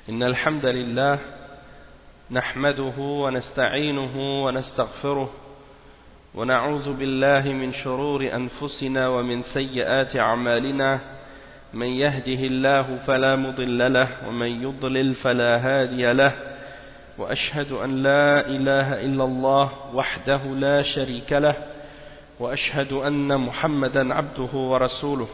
إن الحمد لله نحمده ونستعينه ونستغفره ونعوذ بالله من شرور أنفسنا ومن سيئات أعمالنا من يهده الله فلا مضل له ومن يضلل فلا هادي له وأشهد أن لا إله إلا الله وحده لا شريك له وأشهد أن محمدا عبده ورسوله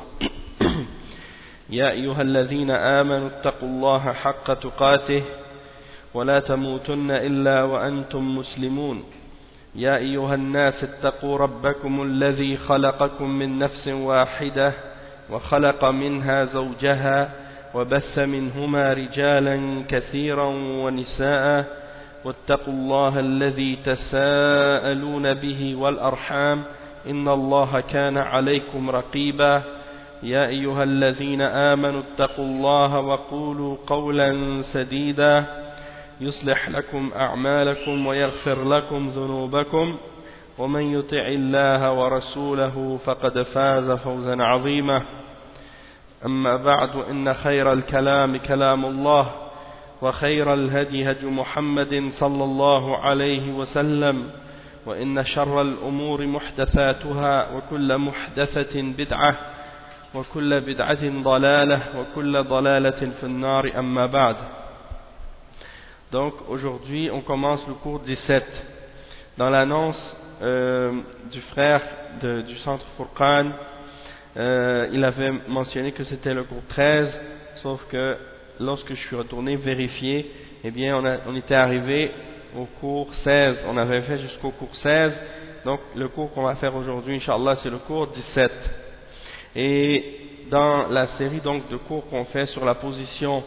يا أيها الذين آمنوا اتقوا الله حق تقاته ولا تموتن إلا وأنتم مسلمون يا أيها الناس اتقوا ربكم الذي خلقكم من نفس واحدة وخلق منها زوجها وبث منهما رجالا كثيرا ونساء واتقوا الله الذي تساءلون به والأرحام إن الله كان عليكم رقيبا يا أيها الذين آمنوا اتقوا الله وقولوا قولا سديدا يصلح لكم أعمالكم ويغفر لكم ذنوبكم ومن يطع الله ورسوله فقد فاز فوزا عظيما أما بعد إن خير الكلام كلام الله وخير الهدي هدي محمد صلى الله عليه وسلم وإن شر الأمور محدثاتها وكل محدثة بدعة وكل بدعة ضلالة وكل ضلالة في النار أما بعد. Donc aujourd'hui on commence le cours 17. Dans l'annonce du frère du centre Furqan, il avait mentionné que c'était le cours 13, sauf que lorsque je suis retourné vérifier, eh bien on était arrivé au cours 16, on avait fait jusqu'au cours 16, donc le cours qu'on va faire aujourd'hui, Inch'Allah, c'est le cours 17. Et dans la série donc de cours qu'on fait sur la position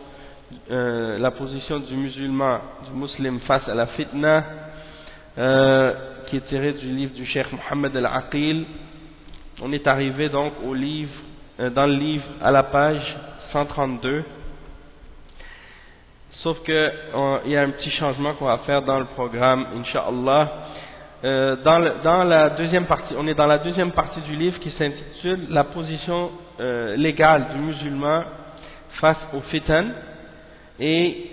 du musulman, du musulman face à la fitna, qui est tirée du livre du Cheikh Mohammed Al-Aqil, on est arrivé donc au livre, dans le livre à la page 132. Sauf que il y a un petit changement qu'on va faire dans le programme, Inch'Allah. Dans la deuxième partie, on est dans la deuxième partie du livre qui s'intitule La position légale du musulman face au fitan et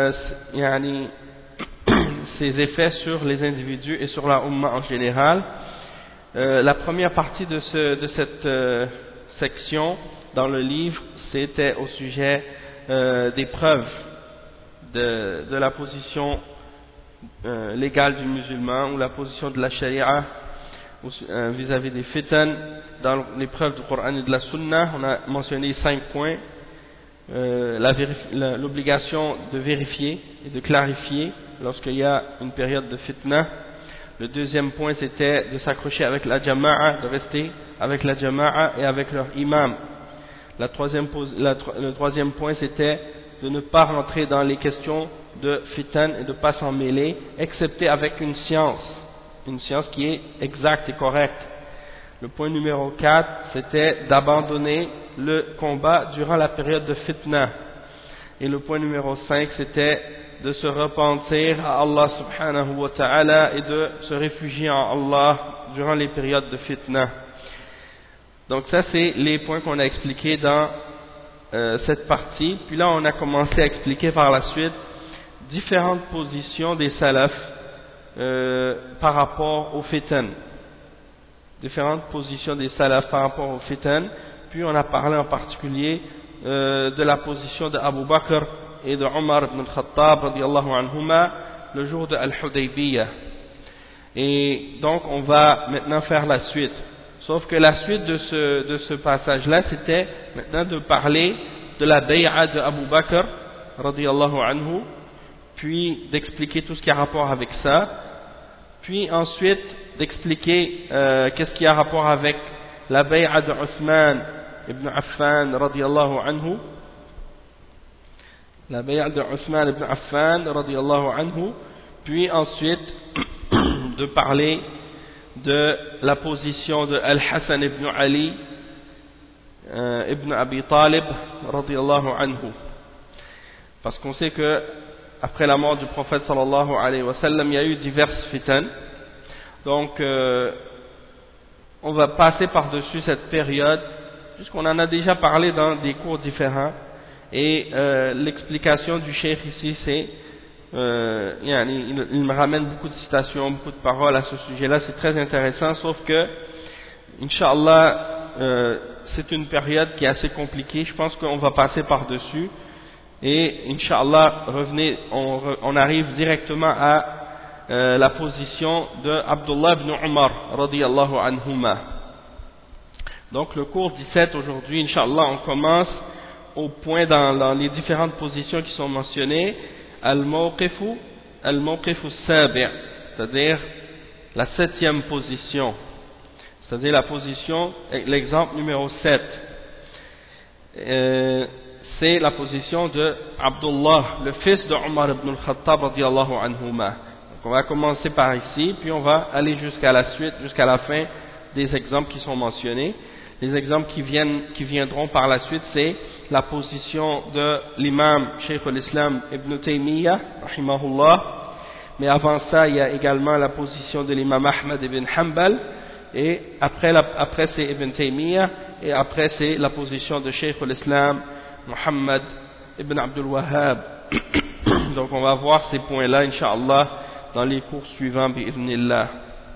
ses effets sur les individus et sur la Ummah en général. La première partie de cette section dans le livre, c'était au sujet des preuves de la position légale du musulman ou la position de la sharia vis-à-vis des fitan dans les preuves du Coran et de la Sunna. On a mentionné 5 points. L'obligation de vérifier et de clarifier lorsqu'il y a une période de fitna. Le deuxième point, c'était de s'accrocher avec la jama'a, de rester avec la jama'a et avec leur imam. Le troisième point, c'était de ne pas rentrer dans les questions de fitan et de ne pas s'en mêler, excepté avec une science qui est exacte et correcte. Le point numéro 4, c'était d'abandonner le combat durant la période de fitna. Et le point numéro 5, c'était de se repentir à Allah subhanahu wa ta'ala et de se réfugier en Allah durant les périodes de fitna. Donc ça, c'est les points qu'on a expliqués dans cette partie. Puis là, on a commencé à expliquer par la suite différentes positions des salafs par rapport au fitan. Différentes positions des salafs par rapport au fitan. Puis on a parlé en particulier de la position de Abu Bakr et de Omar ibn al-Khattab radiyallahu anhuma le jour de Al-Hudaybiyah. Et donc on va maintenant faire la suite. Sauf que la suite de ce passage-là, c'était maintenant de parler de la bay'a de Abu Bakr radiyallahu anhu, puis d'expliquer tout ce qui a rapport avec ça, puis ensuite d'expliquer qu'est-ce qui a rapport avec la bay'a de Uthman ibn Affan radiyallahu anhu, la bay'a de Uthman ibn Affan radiyallahu anhu, puis ensuite de parler de la position de Al-Hassan ibn Ali ibn Abi Talib radiyallahu anhu, parce qu'on sait que après la mort du prophète sallallahu alayhi wa sallam, il y a eu diverses fitan. Donc on va passer par-dessus cette période puisqu'on en a déjà parlé dans des cours différents, Et l'explication du cheikh ici, c'est, il me ramène beaucoup de citations, beaucoup de paroles à ce sujet-là, c'est très intéressant, sauf que, Inch'Allah, c'est une période qui est assez compliquée, je pense qu'on va passer par-dessus, et Inch'Allah, on arrive directement à la position de Abdullah ibn Umar, radiyallahu anhuma. Donc le cours 17 aujourd'hui, Inch'Allah, on commence au point dans les différentes positions qui sont mentionnées, al-mawqifu as-sabi', c'est-à-dire la 7e position, c'est-à-dire la position, l'exemple numéro 7, c'est la position de Abdullah, le fils de Omar ibn al-Khattab radiyallahu anhuma. Donc on va commencer par ici, puis on va aller jusqu'à la suite, jusqu'à la fin des exemples qui sont mentionnés. Les exemples qui viendront par la suite, c'est la position de l'imam Cheikh al-Islam ibn Taymiyyah, rahimahullah. Mais avant ça, il y a également la position de l'imam Ahmad ibn Hanbal, et après c'est Ibn Taymiyyah, et après c'est la position de Cheikh al-Islam Muhammad ibn Abdul Wahhab. Donc on va voir ces points-là, Inch'Allah, dans les cours suivants, bi'idhnillah.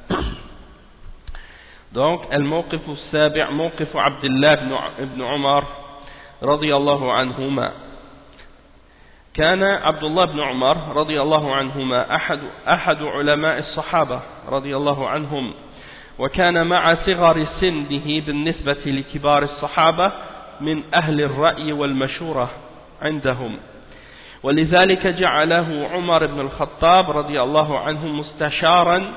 Donc, الموقف السابع موقف عبد الله بن عمر رضي الله عنهما. كان عبد الله بن عمر رضي الله عنهما أحد علماء الصحابة رضي الله عنهم، وكان مع صغر سنه بالنسبة لكبار الصحابة من أهل الرأي والمشورة عندهم، ولذلك جعله عمر بن الخطاب رضي الله عنه مستشارا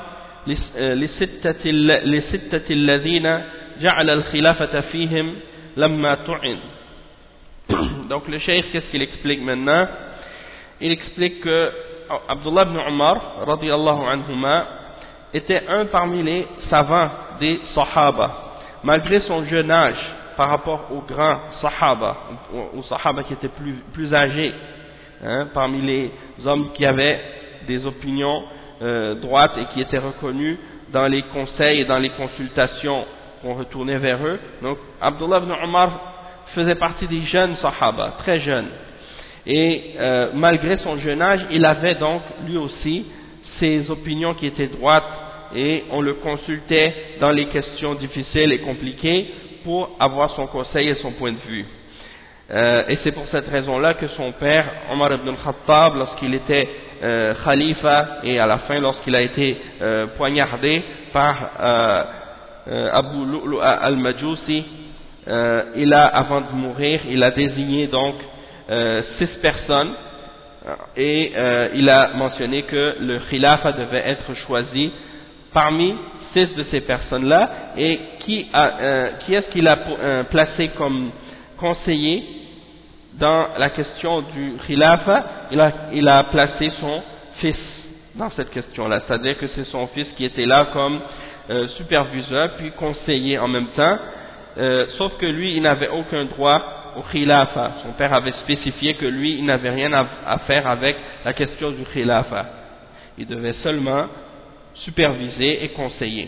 لستة الذين جعل الخلافة فيهم لما تعن. Donc le cheikh, qu'est-ce qu'il explique maintenant? Il explique que Abdullah ibn Umar radiyallahu anhuma était un parmi les savants des Sahaba, malgré son jeune âge par rapport aux grands Sahaba, aux Sahaba qui étaient plus âgés, parmi les hommes qui avaient des opinions droites et qui étaient reconnus dans les conseils et dans les consultations qu'on retournait vers eux. Donc Abdullah ibn Umar faisait partie des jeunes Sahaba, très jeunes, et malgré son jeune âge, il avait donc lui aussi ses opinions qui étaient droites, et on le consultait dans les questions difficiles et compliquées pour avoir son conseil et son point de vue. Et c'est pour cette raison-là que son père, Omar ibn al-Khattab, lorsqu'il était khalifa, et à la fin lorsqu'il a été poignardé par Abu Lu'lu'a al-Majusi, avant de mourir, il a désigné donc 6 personnes, et il a mentionné que le khilafa devait être choisi parmi 6 de ces personnes-là. Et qui est-ce qu'il a placé comme conseiller dans la question du khilafa? Il a placé son fils dans cette question-là, c'est-à-dire que c'est son fils qui était là comme superviseur puis conseiller en même temps, sauf que lui il n'avait aucun droit au khilafa. Son père avait spécifié que lui il n'avait rien à faire avec la question du khilafa, il devait seulement superviser et conseiller.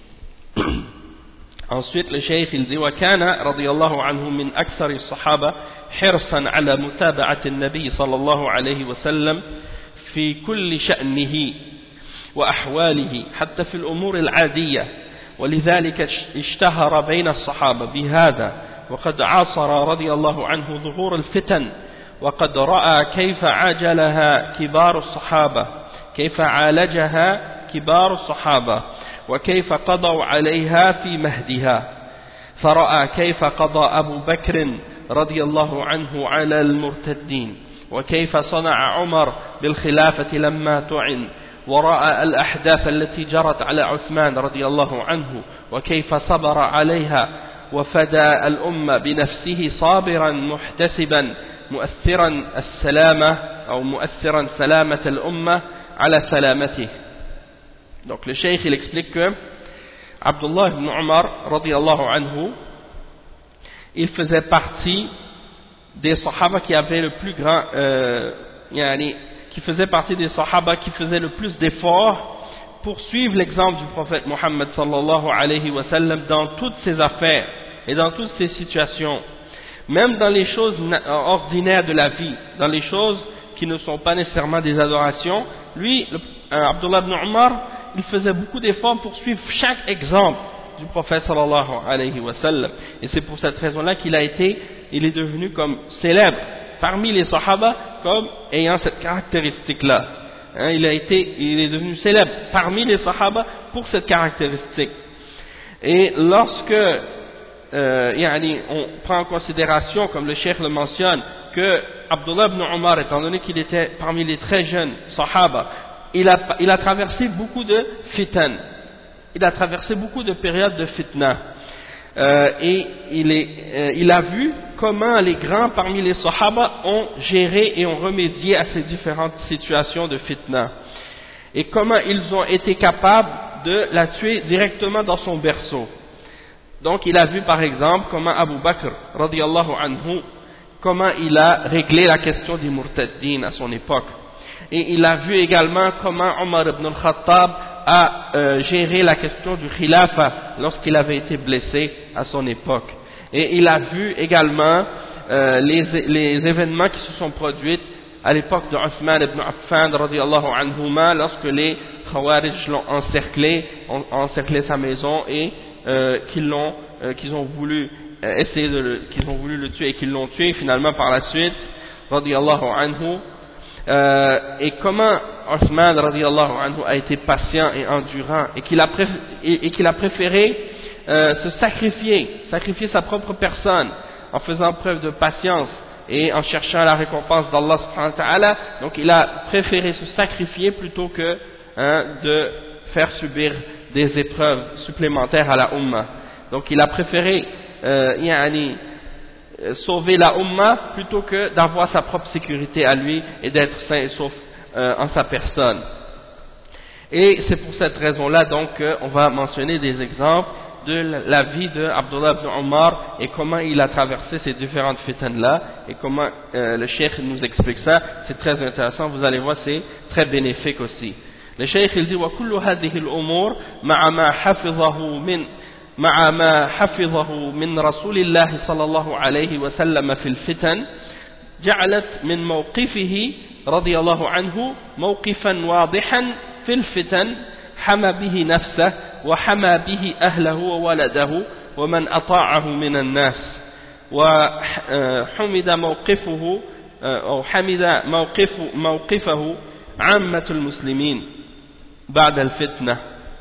Ensuite le cheikh il dit وكان رضي الله عنه من أكثر الصحابة حرصا على متابعة النبي صلى الله عليه وسلم في كل شأنه وأحواله حتى في الأمور العادية، ولذلك اشتهر بين الصحابة بهذا، وقد عاصر رضي الله عنه ظهور الفتن، وقد رأى كيف عالجها كبار الصحابة وكيف قضوا عليها في مهدها، فرأى كيف قضى أبو بكر رضي الله عنه على المرتدين، وكيف صنع عمر بالخلافة لما تعن، ورأى الأحداث التي جرت على عثمان رضي الله عنه وكيف صبر عليها وفدى الأمة بنفسه صابرا محتسبا مؤثرا سلامة الأمة على سلامته. Donc le cheikh il explique que Abdullah ibn Umar radiyallahu anhu, il faisait partie des sahaba qui avaient le plus grand qui faisait partie des sahaba qui faisaient le plus d'efforts pour suivre l'exemple du prophète Muhammad sallallahu alayhi wa sallam dans toutes ses affaires et dans toutes ses situations, même dans les choses ordinaires de la vie, dans les choses qui ne sont pas nécessairement des adorations. Lui, Abdullah ibn Umar, il faisait beaucoup d'efforts pour suivre chaque exemple du prophète sallallahu alayhi wa sallam, et c'est pour cette raison-là il est devenu comme célèbre parmi les sahaba comme ayant cette caractéristique-là. Hein, il est devenu célèbre parmi les sahaba pour cette caractéristique. Et lorsque on prend en considération, comme le cheikh le mentionne, que Abdullah ibn Umar, étant donné qu'il était parmi les très jeunes sahaba, il a traversé beaucoup de fitan, il a traversé beaucoup de périodes de fitna, et il a vu comment les grands parmi les sahaba ont géré et ont remédié à ces différentes situations de fitna, et comment ils ont été capables de la tuer directement dans son berceau. Donc il a vu par exemple comment Abu Bakr radiyallahu anhu, comment il a réglé la question des murtaddin à son époque, et il a vu également comment Omar ibn al-Khattab a géré la question du khilafa lorsqu'il avait été blessé à son époque, et il a vu également les événements qui se sont produits à l'époque de Uthman ibn Affan radiyallahu anhuma, lorsque les Khawarij l'ont ont encerclé sa maison et qu'ils ont voulu le tuer et qu'ils l'ont tué finalement par la suite radiyallahu anhu, et comment Uthman radiyallahu anhu a été patient et endurant, et qu'il a préféré se sacrifier sa propre personne en faisant preuve de patience et en cherchant la récompense d'Allah subhanahu wa ta'ala. Donc il a préféré se sacrifier plutôt que de faire subir des épreuves supplémentaires à la Ummah. Donc il a préféré sauver la Ummah plutôt que d'avoir sa propre sécurité à lui et d'être sain et sauf en sa personne. Et c'est pour cette raison-là donc on va mentionner des exemples de la vie de Abdullah ibn Umar et comment il a traversé ces différentes fitans-là, et comment le cheikh nous explique ça. C'est très intéressant, vous allez voir, c'est très bénéfique aussi. Le cheikh il dit وكل هذه الأمور مع ما حفظه من رسول الله صلى الله عليه وسلم في الفتن جعلت من موقفه رضي الله عنه موقفا واضحا في الفتن حمى به نفسه وحمى به أهله وولده ومن أطاعه من الناس، وحمد موقفه أو حمد موقفه عامة المسلمين بعد الفتنة.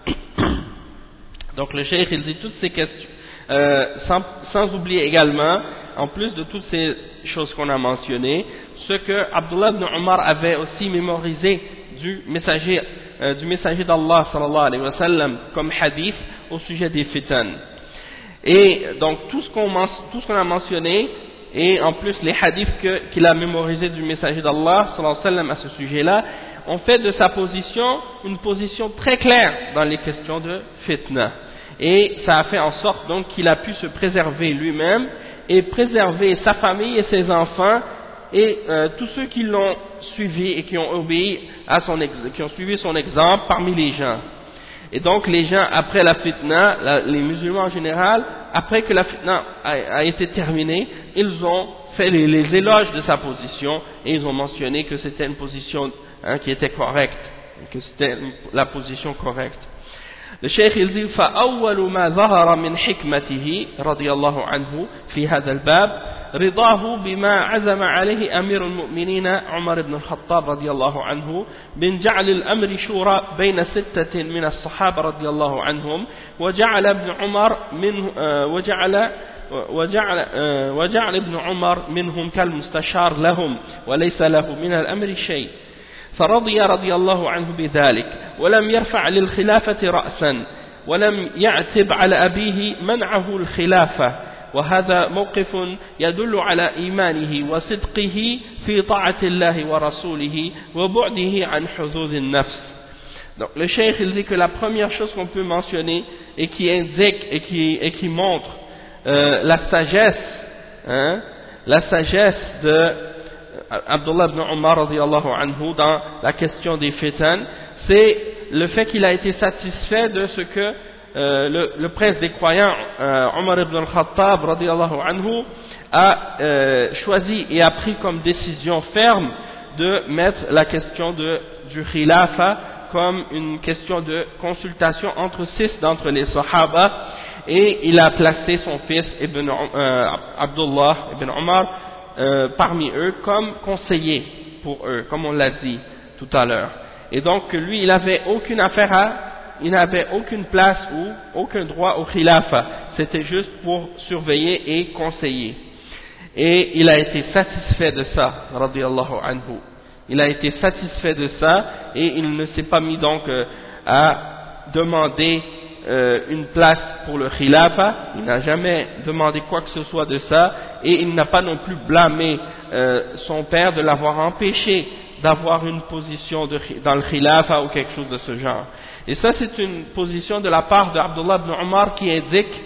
Donc le cheikh il dit toutes ces questions, sans oublier également, en plus de toutes ces choses qu'on a mentionnées, ce que Abdullah ibn Umar avait aussi mémorisé du messager d'Allah sallallahu alayhi wa sallam comme hadith au sujet des fitan. Et donc tout ce qu'on a mentionné, et en plus les hadiths qu'il a mémorisés du messager d'Allah sallallahu alayhi wa sallam à ce sujet-là, ont fait de sa position une position très claire dans les questions de fitna. Et ça a fait en sorte donc qu'il a pu se préserver lui-même et préserver sa famille et ses enfants et tous ceux qui l'ont suivi et qui ont obéi à qui ont suivi son exemple parmi les gens. Et donc les gens, après la fitna, les musulmans en général, après que la fitna a été terminée, ils ont fait les éloges de sa position et ils ont mentionné que c'était une position qui était correcte, que c'était la position correcte. Le cheikh il dit فأول ما ظهر من حكمته رضي الله عنه في هذا الباب رضاه بما عزم عليه أمير المؤمنين عمر بن الخطاب رضي الله عنه من جعل الأمر شورى بين 6 من الصحابة رضي الله عنهم وجعل ابن عمر منهم كالمستشار لهم وليس له من الأمر شيء، فرضي رضي الله عنه بذلك ولم يرفع للخلافة رأسا ولم يعتب على أبيه منعه الخلافة، وهذا موقف يدل على إيمانه وصدقه في طاعة الله ورسوله وبعده عن حظوظ النفس. Donc le cheikh il dit que la première chose qu'on peut mentionner et qui indique et qui montre la sagesse de Abdullah ibn Umar radiyallahu anhu dans la question des fitan, c'est le fait qu'il a été satisfait de ce que le prince des croyants Omar ibn al-Khattab radiyallahu anhu a choisi et a pris comme décision ferme de mettre la question du khilafa comme une question de consultation entre 6 d'entre les Sahaba, et il a placé son fils Abdullah ibn Omar parmi eux comme conseiller pour eux, comme on l'a dit tout à l'heure. Et donc lui, il n'avait aucune place ou aucun droit au khilafa, c'était juste pour surveiller et conseiller. Et il a été satisfait de ça, radiyallahu anhu. Il a été satisfait de ça, et il ne s'est pas mis donc à demander une place pour le khilafa. Il n'a jamais demandé quoi que ce soit de ça, et il n'a pas non plus blâmé son père de l'avoir empêché d'avoir une position dans le khilafa ou quelque chose de ce genre. Et ça, c'est une position de la part d'Abdullah ibn Omar qui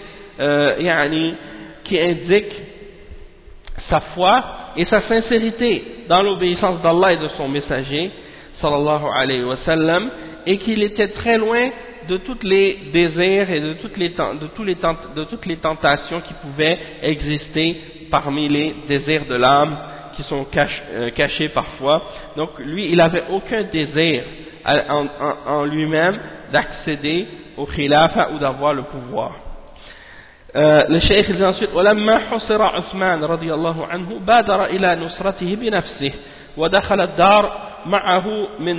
indique sa foi et sa sincérité dans l'obéissance d'Allah et de son messager sallallahu alayhi wa sallam, et qu'il était très loin de tous les désirs et de toutes les tentations qui pouvaient exister parmi les désirs de l'âme qui sont cachés parfois. Donc lui, il n'avait aucun désir en lui-même d'accéder au khilafa ou d'avoir le pouvoir. Le cheikh dit ensuite: ولما حصر عثمان رضي الله عنه بادر إلى نصرته بنفسه ودخل الدار معه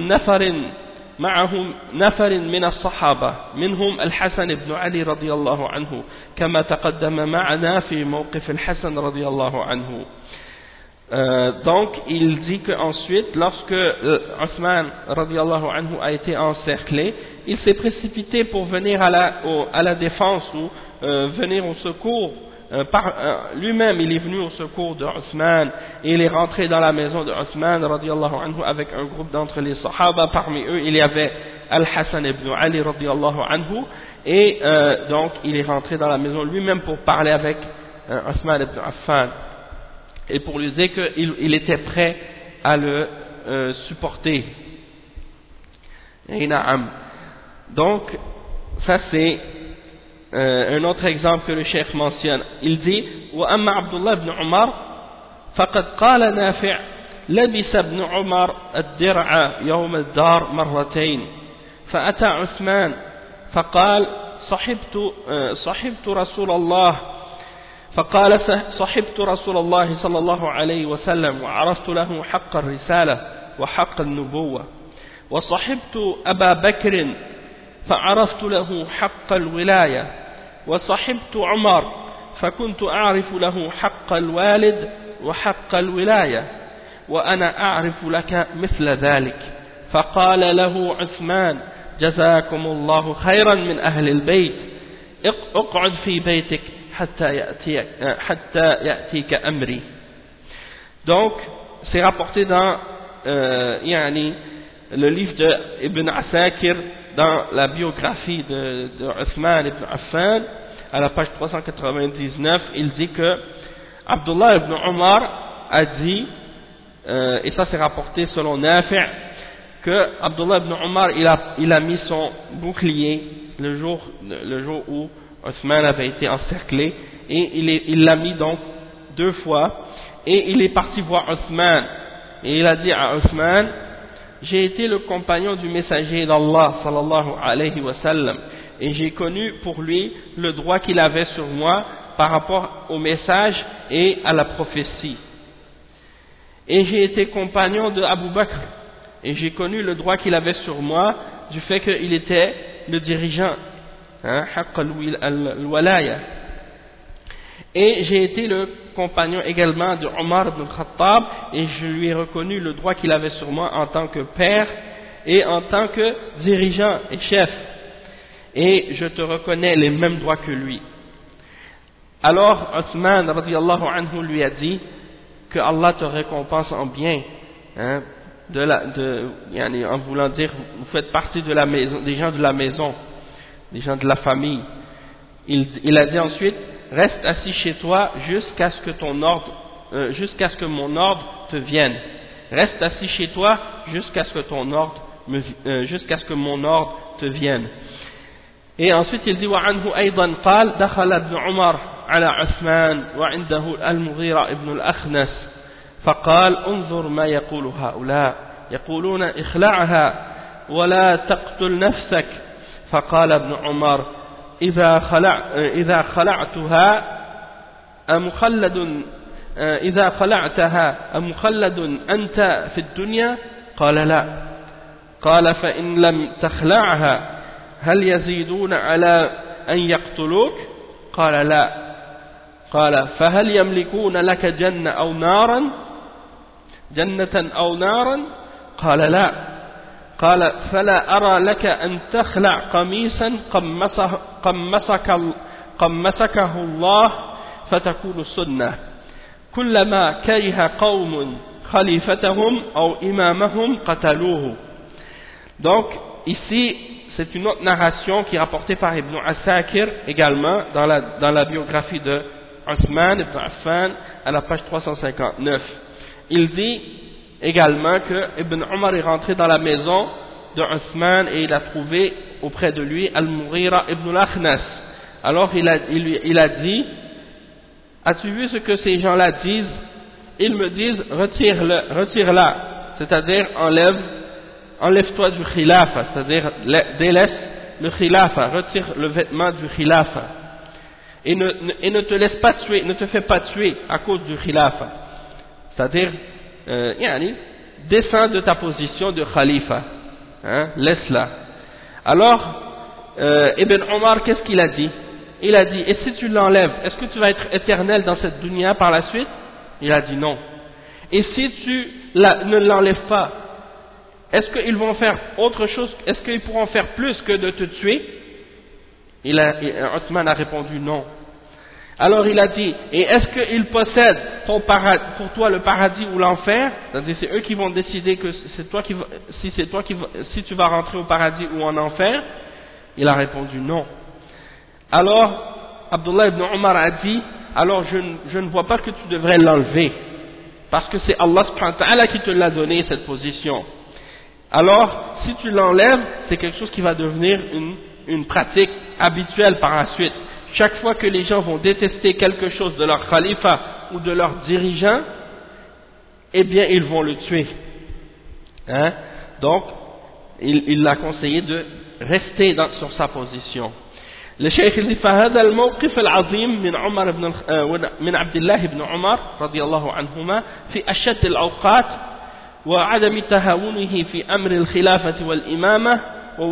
نفر من الصحابة منهم الحسن بن علي رضي الله عنه كما تقدم معنا في موقف الحسن رضي الله عنه. Donc il dit qu'ensuite, lorsque Othman radiallahu anhu a été encerclé, il s'est précipité pour venir à la défense ou venir au secours. Lui-même il est venu au secours de Othman, et il est rentré dans la maison de Othman radiallahu anhu avec un groupe d'entre les Sahaba. Parmi eux il y avait Al-Hassan ibn Ali radiallahu anhu, et donc il est rentré dans la maison lui-même pour parler avec Othman ibn Affan et pour lui dire qu'il était prêt à le supporter. Donc ça c'est un autre exemple que le cheikh mentionne. Il dit: وأما عبد الله بن عمر فقد قال نافع لبس ابن عمر الدرع يوم الدار مرتين فأتى عثمان فقال صحبت رسول الله فقال صحبت رسول الله صلى الله عليه وسلم وعرفت له حق الرسالة وحق النبوة، وصحبت أبا بكر فعرفت له حق الولاية، وصحبت عمر فكنت أعرف له حق الوالد وحق الولاية، وأنا أعرف لك مثل ذلك. فقال له عثمان: جزاكم الله خيرا من أهل البيت، اقعد في بيتك حتى يأتيك أمري. Donc c'est rapporté dans le livre d'Ibn Asakir, dans la biographie de Uthman ibn Affan, à la page 399, il dit que Abdullah ibn Omar a dit, et ça c'est rapporté selon Nafi', que Abdullah ibn Omar il a mis son bouclier le jour où Uthman avait été encerclé, et il l'a mis donc 2 fois, et il est parti voir Uthman, et il a dit à Uthman: j'ai été le compagnon du messager d'Allah sallallahu alayhi wa sallam, et j'ai connu pour lui le droit qu'il avait sur moi par rapport au message et à la prophétie. Et j'ai été compagnon de Abu Bakr, et j'ai connu le droit qu'il avait sur moi du fait qu'il était le dirigeant, haqq al-walaya. Et j'ai été le compagnon également de Omar ibn Khattab, et je lui ai reconnu le droit qu'il avait sur moi en tant que père et en tant que dirigeant et chef, et je te reconnais les mêmes droits que lui. Alors Uthman radiyallahu anhu lui a dit que Allah te récompense en bien, en voulant dire vous faites partie de la maison, des gens de la maison, des gens de la famille. Il a dit ensuite: reste assis chez toi jusqu'à ce que mon ordre te vienne. Reste assis chez toi jusqu'à ce que mon ordre te vienne. Et ensuite il dit: وعنه أيضا قال دخل ابن عمر على عثمان وعنده المغيرة ابن الأخنس فقال انظر ما يقول هؤلاء يقولون اخلعها ولا تقتل نفسك فقال ابن عمر إذا خلعتها أمخلد أنت في الدنيا قال لا قال فإن لم تخلعها هل يزيدون على أن يقتلوك قال لا قال فهل يملكون لك جنة أو نارا قال لا قال فلا أرى لك أن تخلع قميصا قمسكه الله فتكون سنة كلما كره قوم خليفتهم أو إمامهم قتلوه. Donc ici c'est une autre narration qui est rapportée par Ibn Asakir également dans la biographie de Othman ibn Affan à la page 359. Il dit également que Ibn Omar est rentré dans la maison de Othman et il a trouvé auprès de lui Al-Mughira ibn al-Akhnas. Alors il a dit as-tu vu ce que ces gens-là disent? Ils me disent retire-la, c'est-à-dire enlève-toi du khilafa, c'est-à-dire délaisse le khilafa, retire le vêtement du khilafa et ne te laisse pas tuer, ne te fais pas tuer à cause du khilafa, c'est-à-dire descends de ta position de khalifa, laisse-la. Alors Ibn Omar, qu'est-ce qu'il a dit? Il a dit, et si tu l'enlèves, est-ce que tu vas être éternel dans cette dunya par la suite? Il a dit non. Et si tu ne l'enlèves pas, est-ce qu'ils vont faire autre chose? Est-ce qu'ils pourront faire plus que de te tuer? Othman a répondu non. Alors il a dit, et est-ce qu'ils possèdent pour toi le paradis ou l'enfer? C'est-à-dire c'est eux qui vont décider que si tu vas rentrer au paradis ou en enfer? Il a répondu non. Alors Abdullah ibn Omar a dit, alors je ne vois pas que tu devrais l'enlever, parce que c'est Allah subhanahu wa ta'ala qui te l'a donné cette position. Alors si tu l'enlèves, c'est quelque chose qui va devenir une pratique habituelle par la suite. Chaque fois que les gens vont détester quelque chose de leur khalifa ou de leur dirigeant, eh bien ils vont le tuer. Donc il l'a conseillé de rester sur sa position. الشيخ اللي فهذا الموقف العظيم من عبد الله بن عمر رضي الله عنهما في أشد الأوقات وعدم تهاونه في أمر الخلافة والإمامة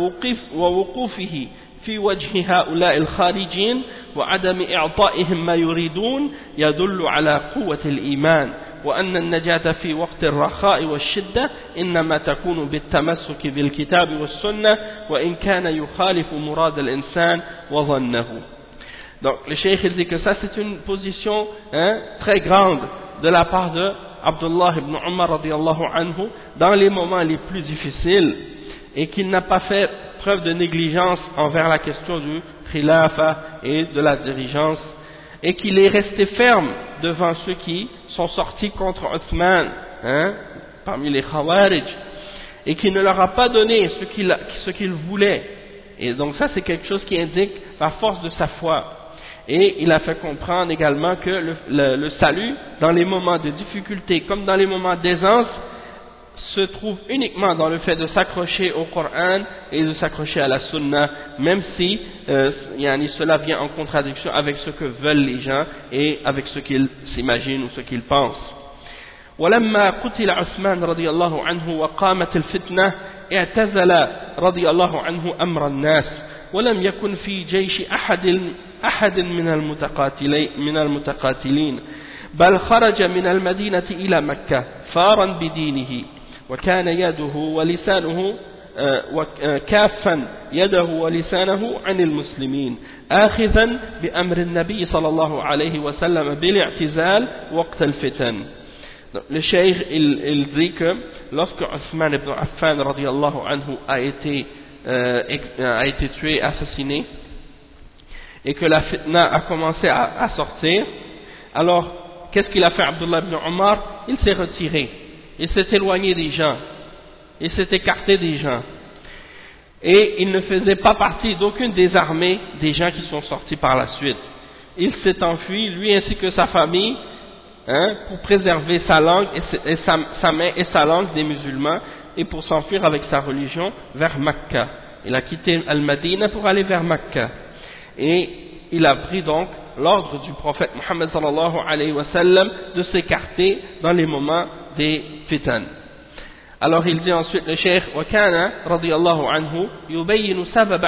ووقوفه في وجه هؤلاء الخارجين وعدم إعطائهم ما يريدون يدل على قوة الإيمان وأن النجاة في وقت الرخاء والشدة إنما تكون بالتمسك بالكتاب والسنة وإن كان يخالف مراد الإنسان وظنه. Donc le cheikh il dit que ça c'est une position très grande de la part de Abdullah ibn Umar radiyallahu anhu dans les moments les plus difficiles et qu'il n'a pas fait preuve de négligence envers la question du khilafa et de la dirigeance et qu'il est resté ferme devant ceux qui sont sortis contre Othman parmi les Khawarij et qui ne leur a pas donné ce qu'ils voulaient. Et donc ça c'est quelque chose qui indique la force de sa foi. Et il a fait comprendre également que le salut dans les moments de difficulté comme dans les moments d'aisance se trouve uniquement dans le fait de s'accrocher au Coran et de s'accrocher à la Sunna, même si cela vient en contradiction avec ce que veulent les gens et avec ce qu'ils s'imaginent ou ce qu'ils pensent. ولما قتل عثمان رضي الله عنه وقامت الفتنة اعتزل رضي الله عنه أمر الناس ولم يكن في جيش أحد من المتقاتلين بل خرج من المدينة إلى مكة فارا بدينه وكان يده ولسانه كافا يده ولسانه عن المسلمين آخذا بأمر النبي صلى الله عليه وسلم بالاعتزال وقت الفتن. Le cheikh il dit que lorsque Othman ibn Affan radiyallahu anhu a été tué, assassiné et que la fitna a commencé à sortir, alors qu'est-ce qu'il a fait Abdullah ibn Omar? Il s'est retiré, il s'est éloigné des gens, il s'est écarté des gens et il ne faisait pas partie d'aucune des armées des gens qui sont sortis par la suite. il s'est enfui, lui ainsi que sa famille, pour préserver sa langue et sa main et sa langue des musulmans, et pour s'enfuir avec sa religion vers Mecca. Il a quitté Al-Madina pour aller vers Mecca. Et il a pris donc l'ordre du prophète Muhammad sallallahu alayhi wa sallam de s'écarter dans les moments des fitan. Alors il dit ensuite le cheikh وكان رضي الله عنه يبين سبب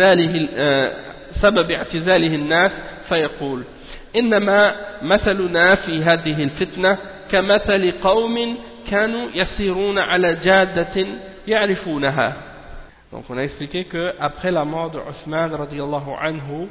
اعتزاله الناس فيقول إنما مثلنا في هذه الفتنة كمثل قوم كانوا يسيرون على جادة يعرفونها. Donc on a expliqué que après la mort de Uthman radiyallahu anhu,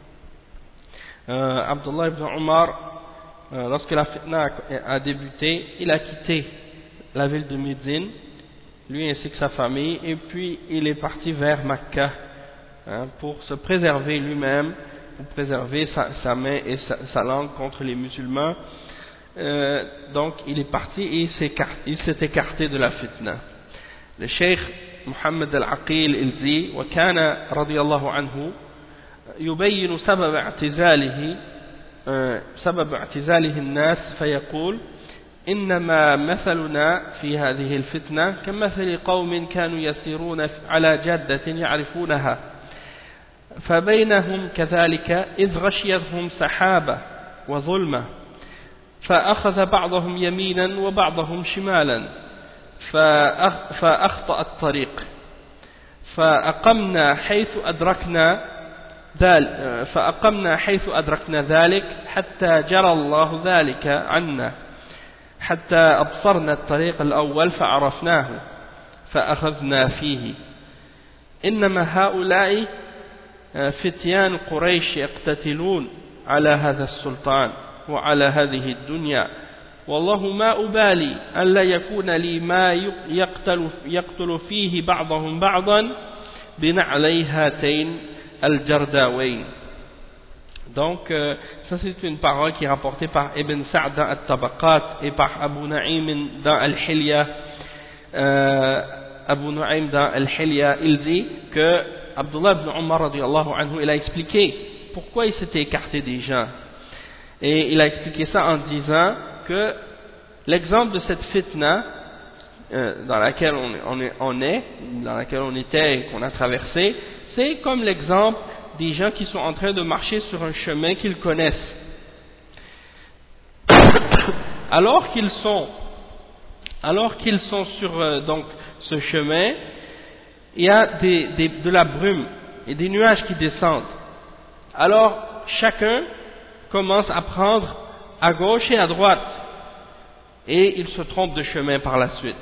Abdullah ibn Omar, lorsque la fitna a débuté, il a quitté la ville de Médine, lui ainsi que sa famille, et puis il est parti vers Mecca pour se préserver lui-même, pour préserver sa main et sa langue contre les musulmans. Donc il est parti et il s'est écarté de la fitna. Le cheikh Muhammad al-Aqil il dit وكان رضي الله عنه يبين سبب اعتزاله الناس فيقول إنما مثلنا في هذه الفتنة كمثل قوم كانوا يسيرون على جادة يعرفونها فبينهم كذلك إذ غشيتهم سحابة وظلمة فأخذ بعضهم يمينا وبعضهم شمالا فأخطأ الطريق فأقمنا حيث أدركنا ذلك حتى جرى الله ذلك عنا حتى أبصرنا الطريق الأول فعرفناه فأخذنا فيه إنما هؤلاء فتيان قريش يقتتلون على هذا السلطان وعلى هذه الدنيا والله ما أبالي ألا يكون لي ما يقتل فيه بعضهم بعضا بنعلي هاتين الجرداوين. Donc ça c'est une parole qui est rapportée par Ibn Sa'd dans At-Tabaqat et par Abu Nu'aym dans Al-Hilya. Abu Nu'aym dans Al-Hilya, il dit que Abdullah ibn Umar radiyallahu anhu, il a expliqué pourquoi il s'était écarté des gens. Et il a expliqué ça en disant que l'exemple de cette fitna dans laquelle dans laquelle on était et qu'on a traversé, c'est comme l'exemple des gens qui sont en train de marcher sur un chemin qu'ils connaissent. Alors qu'ils sont sur donc ce chemin, il y a de la brume et des nuages qui descendent. Alors chacun commence à prendre à gauche et à droite et il se trompe de chemin par la suite.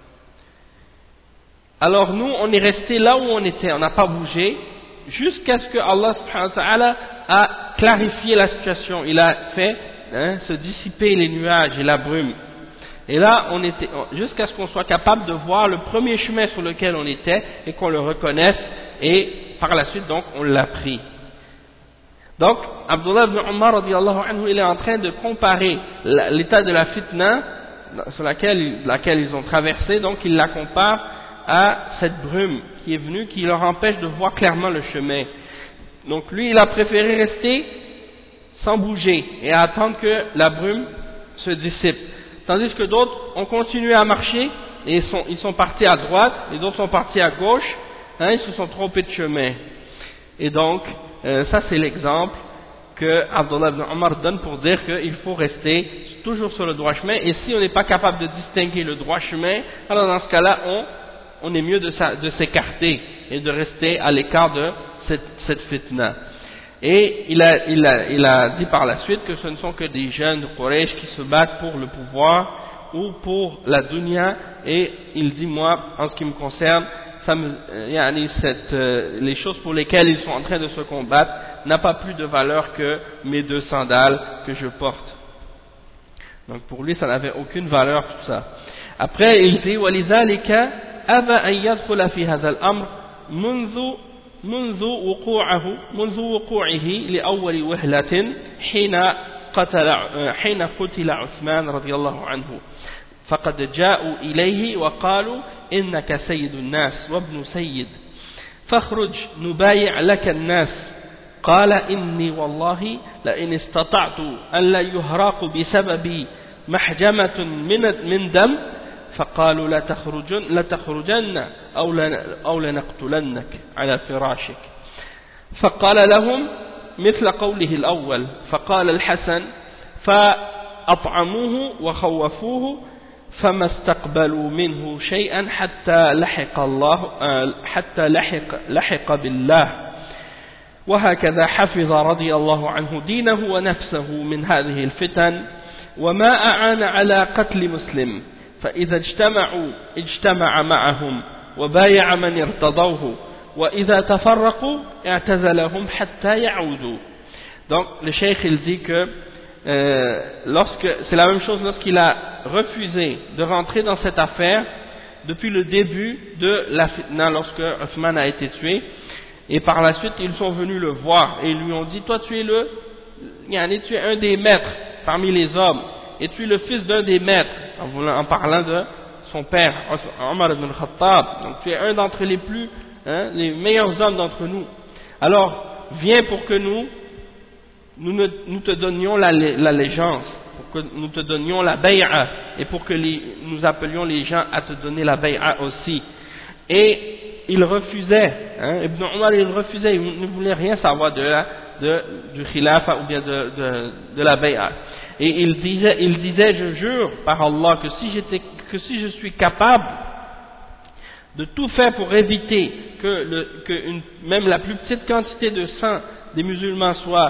Alors nous, on est resté là où on était, on n'a pas bougé jusqu'à ce que Allah subhanahu wa ta'ala a clarifié la situation. Il a fait se dissiper les nuages et la brume. Et là, on était jusqu'à ce qu'on soit capable de voir le premier chemin sur lequel on était et qu'on le reconnaisse, et par la suite, donc, on l'a pris. Donc, Abdullah ibn Umar radiyallahu anhu, il est en train de comparer l'état de la fitna sur laquelle ils ont traversé, donc il la compare à cette brume qui est venue, qui leur empêche de voir clairement le chemin. Donc lui, il a préféré rester sans bouger et attendre que la brume se dissipe. Tandis que d'autres ont continué à marcher et ils sont partis à droite, et d'autres sont partis à gauche, ils se sont trompés de chemin. Et donc, ça c'est l'exemple que Abdullah ibn Omar donne pour dire qu'il faut rester toujours sur le droit chemin, et si on n'est pas capable de distinguer le droit chemin, alors dans ce cas-là, on est mieux de s'écarter et de rester à l'écart de cette fitna. Et il a dit par la suite que ce ne sont que des jeunes de Quraysh qui se battent pour le pouvoir ou pour la dunya, et il dit, moi, en ce qui me concerne, les choses pour lesquelles ils sont en train de se combattre n'a pas plus de valeur que mes 2 sandales que je porte. Donc pour lui, ça n'avait aucune valeur, tout ça. Après, il dit, وَلِذَلِكَ أَبَى أَنْ يَدْخُلَ فِي هَذَا الْأَمْرِ منذ وقوعه لأول وهلة حين قتل عثمان رضي الله عنه، فقد جاءوا إليه وقالوا إنك سيد الناس وابن سيد فاخرج نبايع لك الناس، قال إني والله لئن استطعت أن لا يهراق بسبب محجمة من دم فقالوا لتخرجن أو لنقتلنك على فراشك فقال لهم مثل قوله الأول فقال الحسن فأطعموه وخوفوه فما استقبلوا منه شيئا حتى لحق بالله وهكذا حفظ رضي الله عنه دينه ونفسه من هذه الفتن وما أعان على قتل مسلم فإذا اجتمع معهم وبايع من ارتضوه وإذا تفرقوا اعتزلهم حتى يعودوا. Donc le cheikh il dit que c'est la même chose lorsqu'il a refusé de rentrer dans cette affaire depuis le début de la fitna, lorsque Othman a été tué, et par la suite ils sont venus le voir et ils lui ont dit toi tu es un des maîtres parmi les hommes et tu es le fils d'un des maîtres, en parlant de son père Omar ibn Khattab, donc tu es un d'entre les meilleurs hommes d'entre nous, alors viens pour que nous te donnions l'allégeance, pour que nous te donnions la bay'a, et pour que nous appelions les gens à te donner la bay'a aussi. Et il refusait, Ibn Omar il refusait, il ne voulait rien savoir du khilafa ou bien de la bay'a. Et il disait je jure par Allah que si je suis capable de tout faire pour éviter que même la plus petite quantité de sang des musulmans soit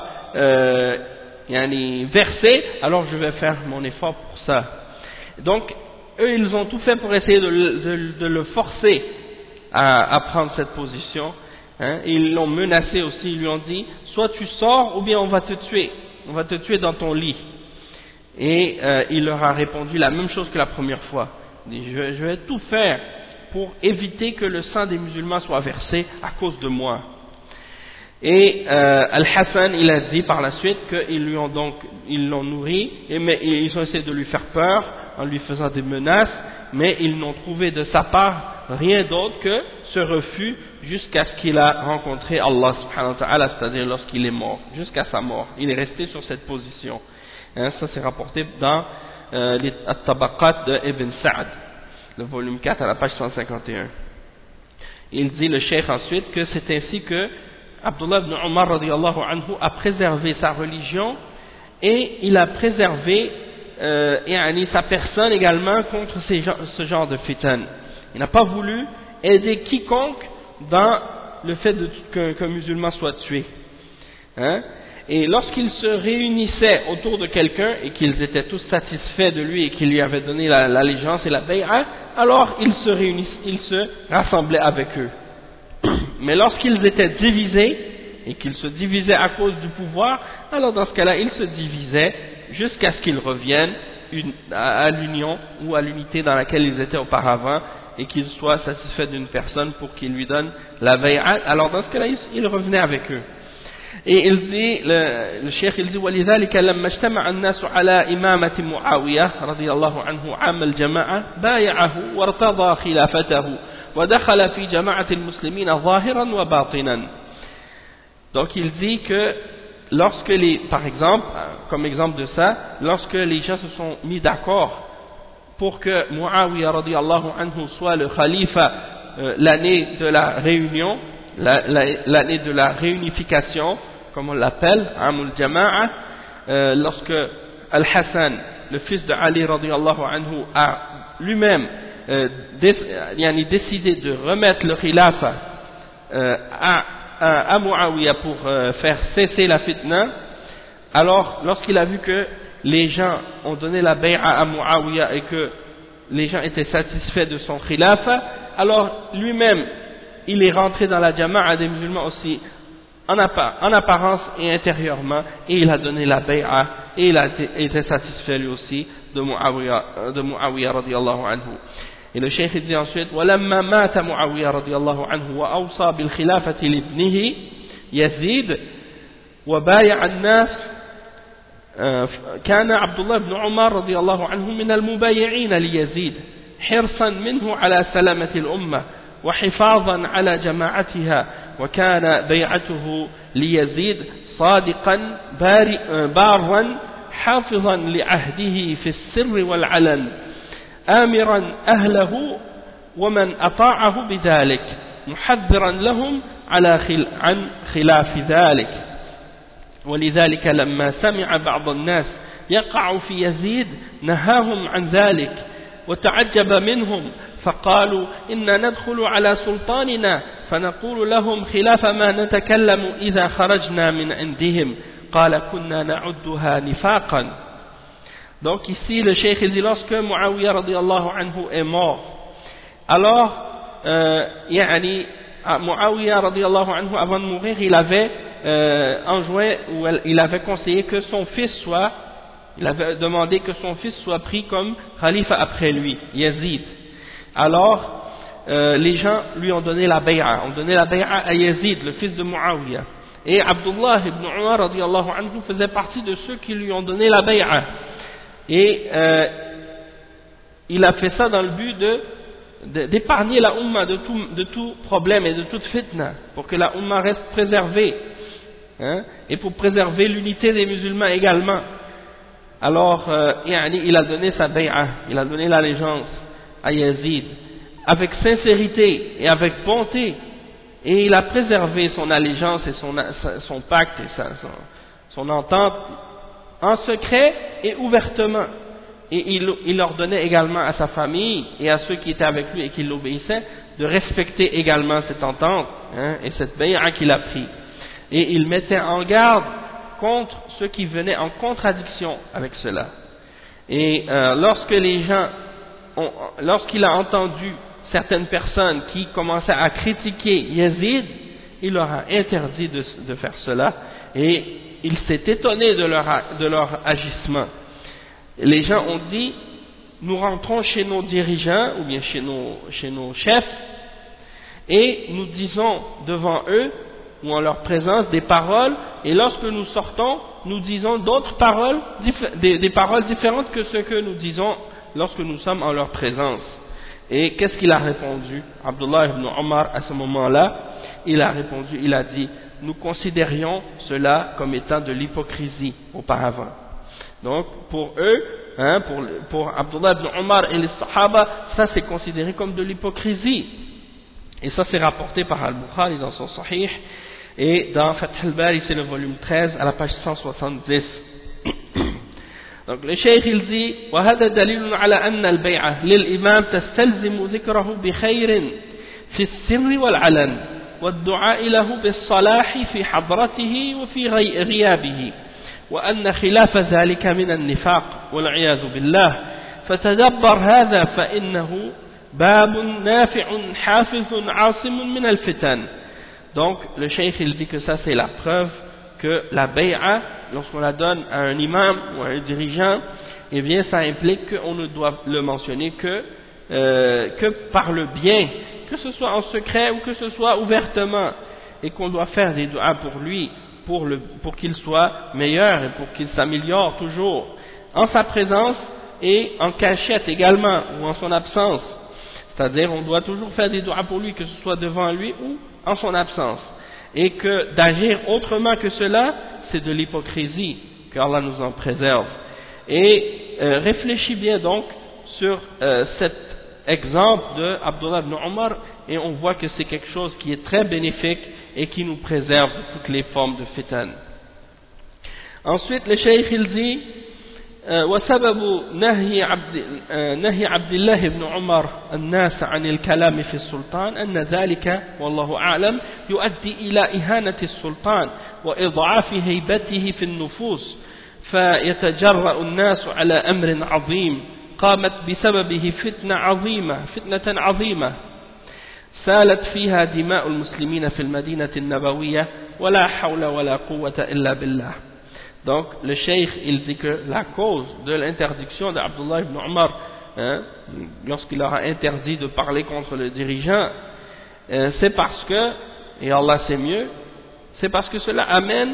versée, alors je vais faire mon effort pour ça. Donc eux ils ont tout fait pour essayer de le forcer à prendre cette position, ils l'ont menacé aussi, ils lui ont dit soit tu sors ou bien on va te tuer dans ton lit. Et il leur a répondu la même chose que la première fois, il dit, je vais tout faire pour éviter que le sang des musulmans soit versé à cause de moi. Et Al-Hassan il a dit par la suite qu'ils l'ont nourri, mais ils ont essayé de lui faire peur en lui faisant des menaces, mais ils n'ont trouvé de sa part rien d'autre que ce refus jusqu'à ce qu'il a rencontré Allah subhanahu wa ta'ala, c'est-à-dire lorsqu'il est mort, jusqu'à sa mort il est resté sur cette position. Ça c'est rapporté dans les At-Tabaqat de Ibn Sa'd, le volume 4 à la page 151. Il dit le cheikh ensuite que c'est ainsi que Abdullah ibn Omar radiyallahu anhu a préservé sa religion et il a préservé sa personne également contre ce genre de fitan. Il n'a pas voulu aider quiconque dans le fait qu'un musulman soit tué. Et lorsqu'ils se réunissaient autour de quelqu'un et qu'ils étaient tous satisfaits de lui et qu'il lui avait donné l'allégeance et la bay'a, alors ils se rassemblaient avec eux. Mais lorsqu'ils étaient divisés et qu'ils se divisaient à cause du pouvoir, alors dans ce cas-là ils se divisaient jusqu'à ce qu'ils reviennent à l'union ou à l'unité dans laquelle ils étaient auparavant et qu'ils soient satisfaits d'une personne pour qu'il lui donne la bay'a. Alors dans ce cas-là ils revenaient avec eux. Et il dit, le cheikh il dit ولذلك لما اجتمع الناس على إمامة معاوية رضي الله عنه عام الجماعة بايعه وارتضى خلافته ودخل في جماعة المسلمين ظاهرا وباطنا. Donc il dit que par exemple, comme exemple de ça, lorsque les gens se sont mis d'accord pour que Muawiyah radiyallahu anhu soit le khalifa l'année de la réunion, l'année de la réunification, comme on l'appelle, Amul Jama'a, lorsque Al-Hassan, le fils de Ali radiyallahu anhu, a lui-même décidé de remettre le khilafa à Muawiyah pour faire cesser la fitna, alors lorsqu'il a vu que les gens ont donné la bay'a à Muawiyah et que les gens étaient satisfaits de son khilafa, alors lui-même il est rentré dans la jama'a des musulmans aussi en apparence et intérieurement, et il a donné la bay'a et il a été satisfait lui aussi de Muawiyah radiyallahu anhu. Et le cheikh dit ensuite وَلَمَّا مَاتَ مُعَوِيَةَ رضي الله عنه وأوصى بالخلافة لابنه يزيد وبايع الناس كان عبد الله بن عمر رضي الله عنه من المبايعين ليزيد حرصا منه على سلامة الأمة وحفاظا على جماعتها وكان بيعته ليزيد صادقا بارا حافظا لعهده في السر والعلن آمرا أهله ومن أطاعه بذلك محذرا لهم عن خلاف ذلك ولذلك لما سمع بعض الناس يقع في يزيد نهاهم عن ذلك وتعجب منهم فقالوا إنا ندخل على سلطاننا فنقول لهم خلاف ما نتكلم إذا خرجنا من عندهم قال كنا نعدها نفاقا. Donc ici le cheikh dit lorsque Muawiyah radiyallahu anhu est mort, alors Muawiyah radiyallahu anhu avant de mourir il avait enjoint ou il avait conseillé que son fils soit, il avait demandé que son fils soit pris comme khalife après lui, Yazid. Alors les gens lui ont donné la bay'a, à Yazid, le fils de Muawiyah. Et Abdullah ibn Umar radiyallahu anhu faisait partie de ceux qui lui ont donné la bay'a. Et il a fait ça dans le but d'épargner la Ummah de tout problème et de toute fitna, pour que la Ummah reste préservée, et pour préserver l'unité des musulmans également. Alors il a donné sa bay'a, il a donné l'allégeance à Yazid avec sincérité et avec bonté, et il a préservé son allégeance et son pacte et son entente en secret et ouvertement. Et il ordonnait également à sa famille et à ceux qui étaient avec lui et qui l'obéissaient de respecter également cette entente et cette bay'a qu'il a pris. Et il mettait en garde contre ceux qui venaient en contradiction avec cela. Et lorsqu'il a entendu certaines personnes qui commençaient à critiquer Yazid, il leur a interdit de faire cela, et il s'est étonné de leur agissement. Les gens ont dit, nous rentrons chez nos dirigeants ou bien chez nos chefs et nous disons devant eux ou en leur présence des paroles, et lorsque nous sortons nous disons d'autres paroles, des paroles différentes que ce que nous disons lorsque nous sommes en leur présence. Et qu'est-ce qu'il a répondu? Abdullah ibn Omar à ce moment-là, il a répondu, il a dit, nous considérions cela comme étant de l'hypocrisie auparavant. Donc pour eux, pour Abdullah ibn Omar et les Sahaba, ça c'est considéré comme de l'hypocrisie. Et ça c'est rapporté par Al-Bukhari dans son Sahih, et dans Fath al-Bari c'est le volume 13 à la page 170. Donc le cheikh il dit وهذا دليل على أن البيعة للإمام تستلزم ذكره بخير في السر والعلن والدعاء له بالصلاح في حضرته وفي غيابه وأن خلاف ذلك من النفاق والعياذ بالله فتدبر هذا فإنه باب نافع حافظ عاصم من الفتن. Donc le cheikh il dit que ça c'est la preuve que la bay'a, lorsqu'on la donne à un imam ou à un dirigeant, eh bien ça implique qu'on ne doit le mentionner que par le bien, que ce soit en secret ou que ce soit ouvertement, et qu'on doit faire des du'as pour lui, pour qu'il soit meilleur et pour qu'il s'améliore toujours, en sa présence et en cachette également, ou en son absence. C'est-à-dire on doit toujours faire des du'as pour lui, que ce soit devant lui ou en son absence. Et que d'agir autrement que cela, c'est de l'hypocrisie, qu'Allah nous en préserve. Et réfléchis bien donc sur cet exemple de Abdullah ibn Omar, et on voit que c'est quelque chose qui est très bénéfique et qui nous préserve de toutes les formes de fitan. Ensuite le cheikh il dit وسبب نهي عبد الله بن عمر الناس عن الكلام في السلطان أن ذلك والله أعلم يؤدي إلى إهانة السلطان وإضعاف هيبته في النفوس فيتجرأ الناس على أمر عظيم قامت بسببه فتنة عظيمة سالت فيها دماء المسلمين في المدينة النبوية ولا حول ولا قوة إلا بالله. Donc le cheikh il dit que la cause de l'interdiction d'Abdullah ibn Omar, lorsqu'il leur a interdit de parler contre le dirigeant, c'est parce que, et Allah sait mieux, c'est parce que cela amène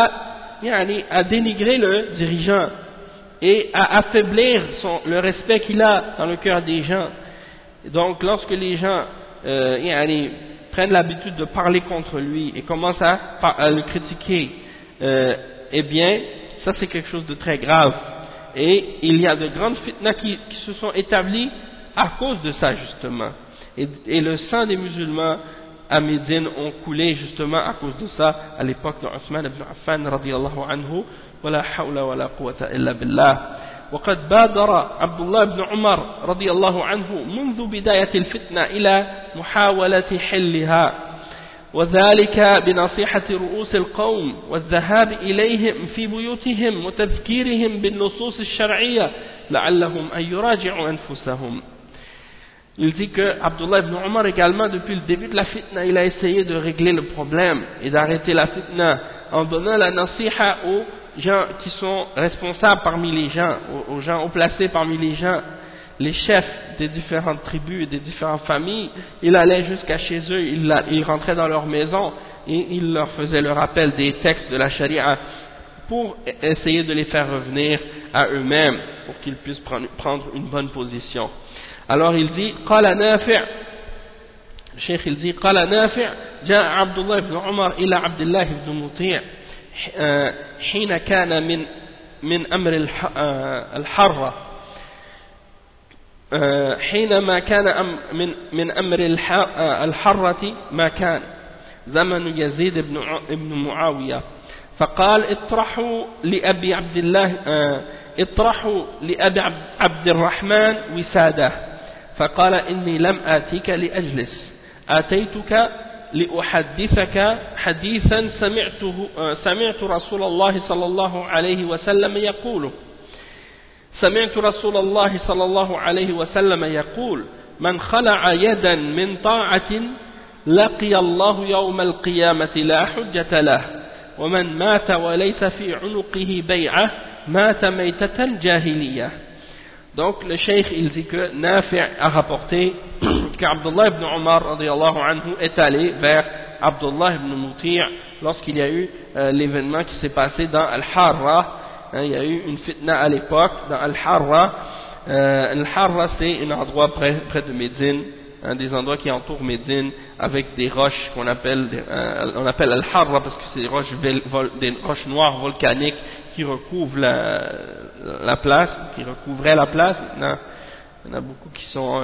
à dénigrer le dirigeant et à affaiblir le respect qu'il a dans le cœur des gens. Donc lorsque les gens prennent l'habitude de parler contre lui et commencent à le critiquer, eh bien, ça c'est quelque chose de très grave. Et il y a de grandes fitnas qui se sont établies à cause de ça justement. Et le sang des musulmans à Médine ont coulé justement à cause de ça à l'époque de Othman ibn Affan radiyallahu anhu. Wala hawla wala quwwata illa billah. وقد بادر عبد الله بن عمر رضي الله عنه منذ بداية الفتنة إلى محاولة حلها، وذلك بنصيحة رؤوس القوم والذهاب إليهم في بيوتهم وتذكيرهم بالنصوص الشرعية لعلهم أن يراجعوا أنفسهم. Il dit que Abdullah ibn Umar également, depuis le début de la fitna, il a essayé de régler le problème et d'arrêter la fitna en donnant la nasiha aux gens qui sont responsables parmi les gens, aux gens haut placés parmi les gens, les chefs des différentes tribus et des différentes familles. Il allait jusqu'à chez eux, il rentrait dans leur maison et il leur faisait le rappel des textes de la charia pour essayer de les faire revenir à eux-mêmes, pour qu'ils puissent prendre une bonne position. Alors il dit, قال نافع, le cheikh il dit, قال نافع جاء عبد الله بن عمر إلى عبد الله بن مطيع حين كان من أمر الحرة، حينما كان من أمر الحرة ما كان زمن يزيد بن معاوية، فقال اطرحوا لأبي عبد الرحمن وسادة، فقال إني لم آتيك لأجلس، آتيتك لأحدثك حديثا سمعت رسول الله صلى الله عليه وسلم يقول، سمعت رسول الله صلى الله عليه وسلم يقول من خلع يدا من طاعة لقي الله يوم القيامة لا حجة له، ومن مات وليس في عنقه بيعة مات ميتة جاهلية. Donc le cheikh il dit que Nafi' a rapporté qu'Abdullah ibn Umar radiyallahu anhu est allé vers Abdullah ibn Muti' lorsqu'il y a eu l'événement qui s'est passé dans Al-Harra. Il y a eu une fitna à l'époque dans Al-Harra. Al-Harra c'est un endroit près de Médine, des endroits qui entourent Médine avec des roches qu'on appelle on appelle Al-Harra parce que c'est des roches noires volcaniques qui recouvrent la place, qui recouvraient la place. Maintenant, il y en a beaucoup qui sont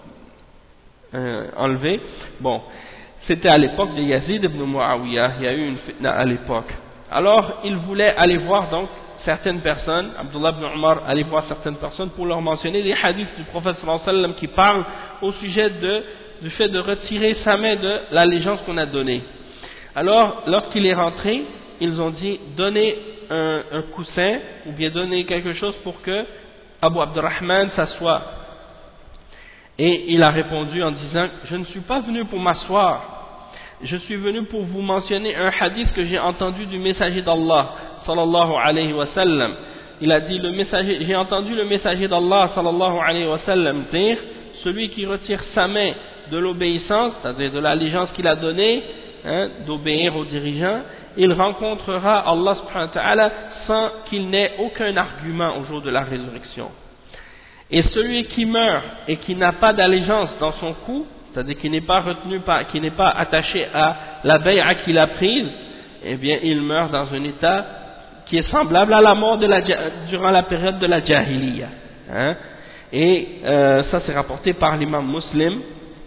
enlevés. Bon, c'était à l'époque de Yazid ibn Muawiyah, il y a eu une fitna à l'époque. Alors, il voulait aller voir donc certaines personnes, Abdullah ibn Umar allait voir certaines personnes pour leur mentionner les hadiths du prophète sallallahu alayhi wa sallam qui parlent au sujet du fait de retirer sa main de l'allégeance qu'on a donnée. Alors, lorsqu'il est rentré, ils ont dit donnez un coussin ou bien donner quelque chose pour que Abu Abdurrahman s'assoie. Et il a répondu en disant je ne suis pas venu pour m'asseoir, je suis venu pour vous mentionner un hadith que j'ai entendu du messager d'Allah sallallahu alayhi wa sallam. Il a dit j'ai entendu le messager d'Allah sallallahu alayhi wa sallam dire celui qui retire sa main de l'obéissance, c'est-à-dire de l'allégeance qu'il a donnée, d'obéir aux dirigeants, il rencontrera Allah subhanahu wa ta'ala sans qu'il n'ait aucun argument au jour de la résurrection. Et celui qui meurt et qui n'a pas d'allégeance dans son cou, c'est-à-dire qui n'est pas retenu qui n'est pas attaché à la bay'a qu'il a prise, eh bien il meurt dans un état qui est semblable à la mort durant la période de la jahiliya. Et ça c'est rapporté par l'imam Muslim.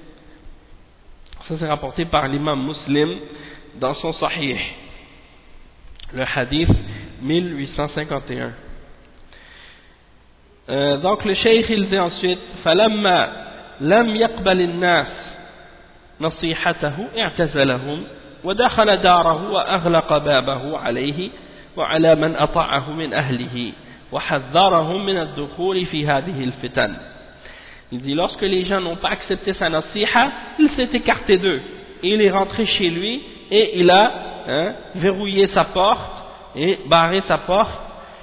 Ça c'est rapporté par l'imam Muslim dans son Sahih, le hadith 1851. Donc le cheikh il dit ensuite فلما لم يقبل الناس نصيحته اعتزلهم ودخل داره وأغلق بابه عليه وعلى من أطاعه من أهله وحذرهم من الدخول في هذه الفتن. Il dit lorsque les gens n'ont pas accepté sa nasiha, il s'est écarté d'eux et il est rentré chez lui et il a verrouillé sa porte et barré sa porte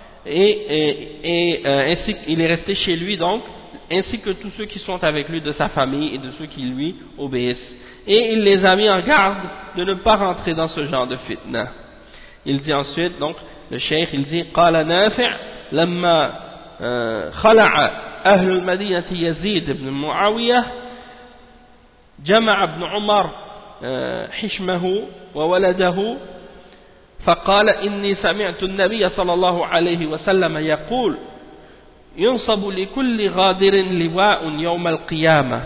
et ainsi il est resté chez lui donc ainsi que tous ceux qui sont avec lui de sa famille et de ceux qui lui obéissent, et il les a mis en garde de ne pas rentrer dans ce genre de fitna. Il dit ensuite donc le cheikh il dit قال نافع لما خلع أهل المدينة يزيد بن معاوية جمع ابن عمر حشمه وولده فقال إني سمعت النبي صلى الله عليه وسلم يقول ينصب لكل غادر لواء يوم القيامة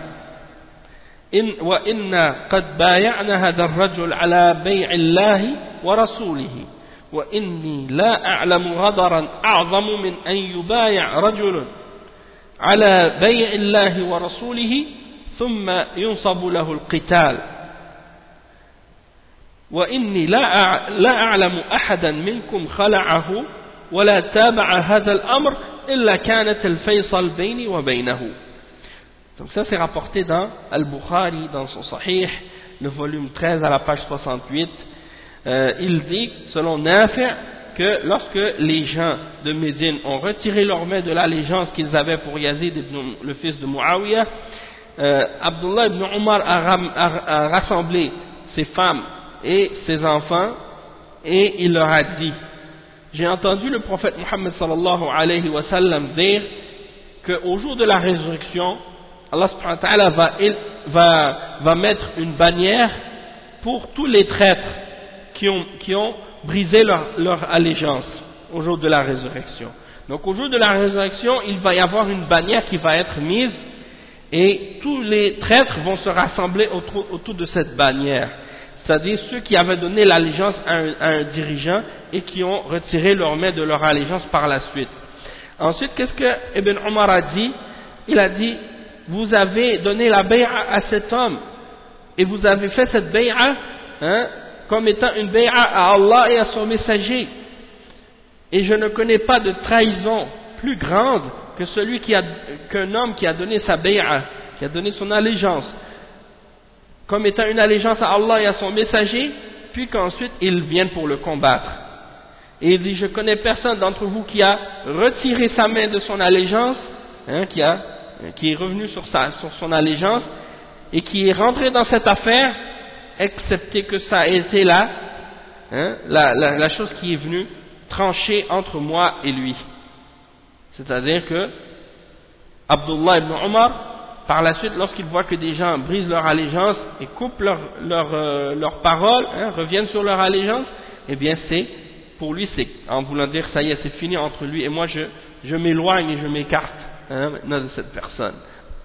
وإن قد بايعنا هذا الرجل على بيع الله ورسوله وإني لا أعلم غدرا أعظم من أن يبايع رجل على بيع الله ورسوله ثم ينصب له القتال وإني لا أعلم أحدا منكم خلعه ولا تابع هذا الأمر إلا كانت الفيصل بيني وبينه. Donc ça c'est rapporté dans Al-Bukhari, dans son Sahih, le volume 13 à la page 68. Il dit, selon Nafi', que lorsque les gens de Médine ont retiré leurs mains de l'allégeance qu'ils avaient pour Yazid, le fils de Muawiyah, Abdullah ibn Umar a rassemblé ses femmes et ses enfants et il leur a dit: j'ai entendu le prophète Muhammad sallallahu alayhi wa sallam dire qu'au jour de la résurrection, Allah subhanahu wa ta'ala va mettre une bannière pour tous les traîtres qui ont brisé leur allégeance au jour de la résurrection. Donc au jour de la résurrection, il va y avoir une bannière qui va être mise et tous les traîtres vont se rassembler autour de cette bannière. C'est-à-dire ceux qui avaient donné l'allégeance à un dirigeant et qui ont retiré leurs mains de leur allégeance par la suite. Ensuite, qu'est-ce que Ibn Omar a dit? Il a dit: vous avez donné la bay'a à cet homme et vous avez fait cette bay'a comme étant une bay'a à Allah et à son messager. Et je ne connais pas de trahison plus grande que qu'un homme qui a donné sa bay'a, qui a donné son allégeance comme étant une allégeance à Allah et à son messager, puis qu'ensuite ils viennent pour le combattre. Et il dit: je connais personne d'entre vous qui a retiré sa main de son allégeance, qui est revenu sur son allégeance et qui est rentré dans cette affaire, excepté que ça a été la chose qui est venue trancher entre moi et lui. C'est-à-dire que Abdullah ibn Omar, par la suite, lorsqu'il voit que des gens brisent leur allégeance et coupent leur parole, reviennent sur leur allégeance, eh bien pour lui c'est en voulant dire ça y est, c'est fini entre lui et moi, je m'éloigne et je m'écarte maintenant de cette personne.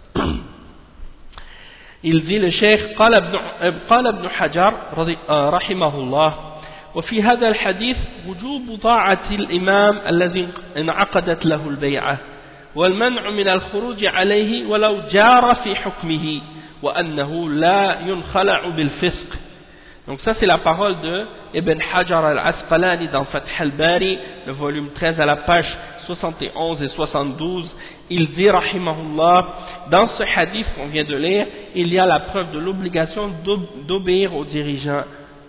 Il dit le cheikh: قال ابن حجر رحمه الله وفي هذا الحديث وجوب طاعة الإمام الذي انعقدت له البيعة والمنع من الخروج عليه ولو جار في حكمه وأنه لا ينخلع بالفسق. Donc ça c'est la parole de Ibn Hajar al-Asqalani dans Fath al-Bari, le volume 13 à la page 71 et 72. Il dit rahimahullah: dans ce hadith qu'on vient de lire, il y a la preuve de l'obligation d'obéir aux dirigeants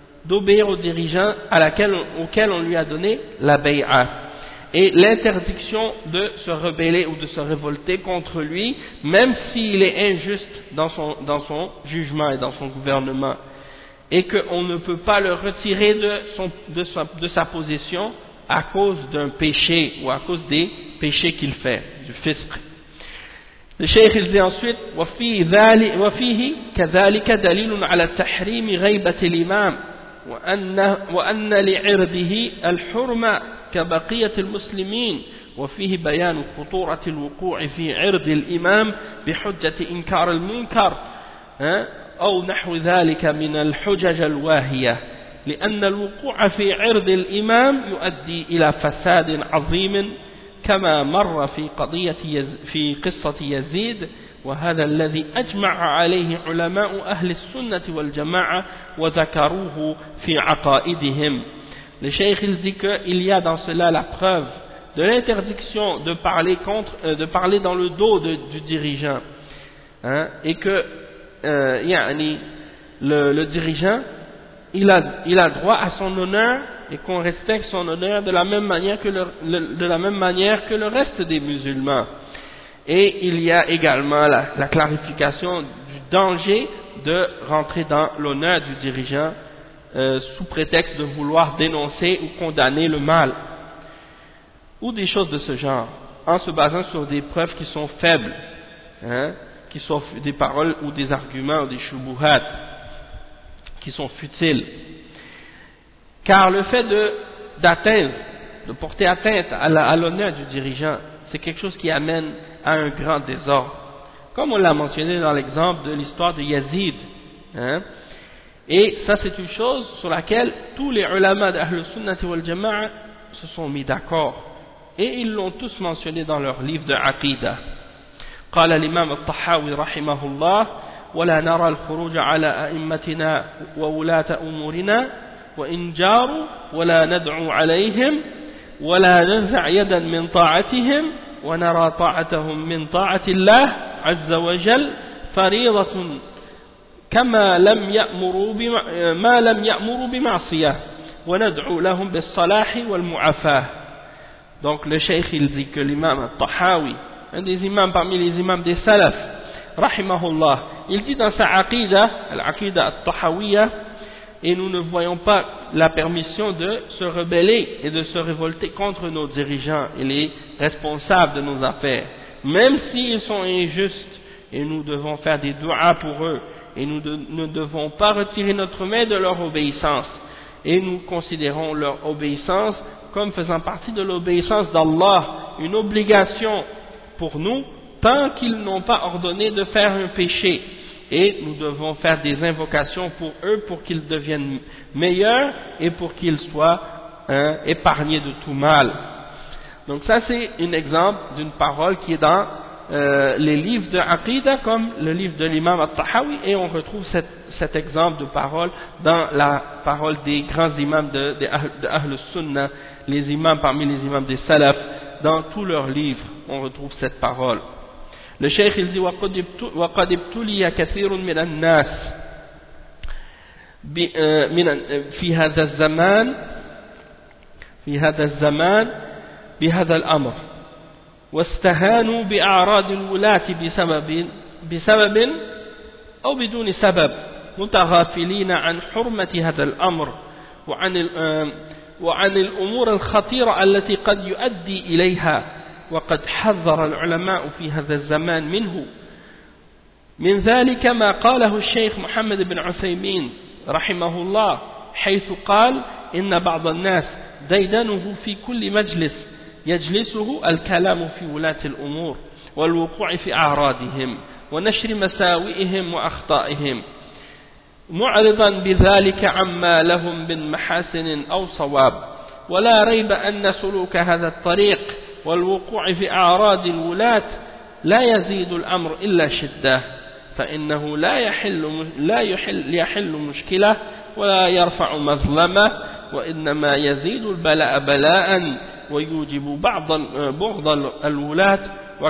auquel on lui a donné la bay'a, et l'interdiction de se rebeller ou de se révolter contre lui, même s'il est injuste dans son jugement et dans son gouvernement, et qu'on ne peut pas le retirer de sa position à cause d'un péché ou à cause des péchés qu'il fait, du fisq. Le cheikh il dit ensuite: وفيه كذلك دليل على تحريم غيبة الإمام وأن لعرضه الحرمة كبقية المسلمين وفيه بيان خطورة الوقوع في عرض الإمام بحجة إنكار المنكر أو نحو ذلك من الحجج الواهية لأن الوقوع في عرض الإمام يؤدي إلى فساد عظيم كما مر في قصة يزيد وهذا الذي أجمع عليه علماء أهل السنة والجماعة وذكروه في عقائدهم. Le cheikh il dit qu'il y a dans cela la preuve de l'interdiction de parler dans le dos du dirigeant, et que le dirigeant il a droit à son honneur et qu'on respecte son honneur de la même manière que le reste des musulmans. Et il y a également la clarification du danger de rentrer dans l'honneur du dirigeant sous prétexte de vouloir dénoncer ou condamner le mal ou des choses de ce genre, en se basant sur des preuves qui sont faibles, qui sont des paroles ou des arguments ou des shubuhat qui sont futiles. Car le fait de porter atteinte à l'honneur du dirigeant, c'est quelque chose qui amène à un grand désordre. Comme on l'a mentionné dans l'exemple de l'histoire de Yazid. Et ça, c'est une chose sur laquelle tous les ulama d'Ahl Sunnati wal Jama'a se sont mis d'accord. Et ils l'ont tous mentionné dans leur livre de Aqidah. قال الإمام الطحاوي رحمه الله ولا نرى الخروج على أئمتنا وولاة أمورنا وإن جاروا ولا ندعو عليهم ولا ننزع يدا من طاعتهم ونرى طاعتهم من طاعة الله عز وجل فريضة كما لم يأمروا بمعصية وندعو لهم بالصلاح والمعافاة. Donc le cheikh il dit que l'imam al-Tahawi, un des imams parmi les imams des salaf, rahimahullah, il dit dans sa aqidah, al-aqidah al-Tahawiyya, et nous ne voyons pas la permission de se rebeller et de se révolter contre nos dirigeants et les responsables de nos affaires, même s'ils sont injustes, et nous devons faire des du'as pour eux, et nous ne devons pas retirer notre main de leur obéissance, et nous considérons leur obéissance comme faisant partie de l'obéissance d'Allah, une obligation pour nous, tant qu'ils n'ont pas ordonné de faire un péché. Et nous devons faire des invocations pour eux pour qu'ils deviennent meilleurs et pour qu'ils soient épargnés de tout mal. Donc ça c'est un exemple d'une parole qui est dans les livres de Aqidah comme le livre de l'imam al-Tahawi, et on retrouve cet exemple de parole dans la parole des grands imams de Ahl Sunnah, les imams parmi les imams des Salaf, dans tous leurs livres on retrouve cette parole. Le cheikh il dit وقد ابتلي كثير من الناس في هذا الزمان بهذا الأمر واستهانوا بأعراض الولاة بسبب أو بدون سبب متغافلين عن حرمة هذا الأمر وعن الأمور الخطيرة التي قد يؤدي إليها، وقد حذر العلماء في هذا الزمان منه. من ذلك ما قاله الشيخ محمد بن عثيمين رحمه الله حيث قال إن بعض الناس ديدنه في كل مجلس يجلسه الكلام في ولاة الأمور والوقوع في أعراضهم ونشر مساوئهم وأخطائهم معرضا بذلك عما لهم من محاسن أو صواب. ولا ريب أن سلوك هذا الطريق والوقوع في أعراض الولاة لا يزيد الأمر إلا شدة، فإنه لا يحل مشكلة ولا يرفع مظلمة، وإنما يزيد البلاء بلاء ويوجب بغض الولاة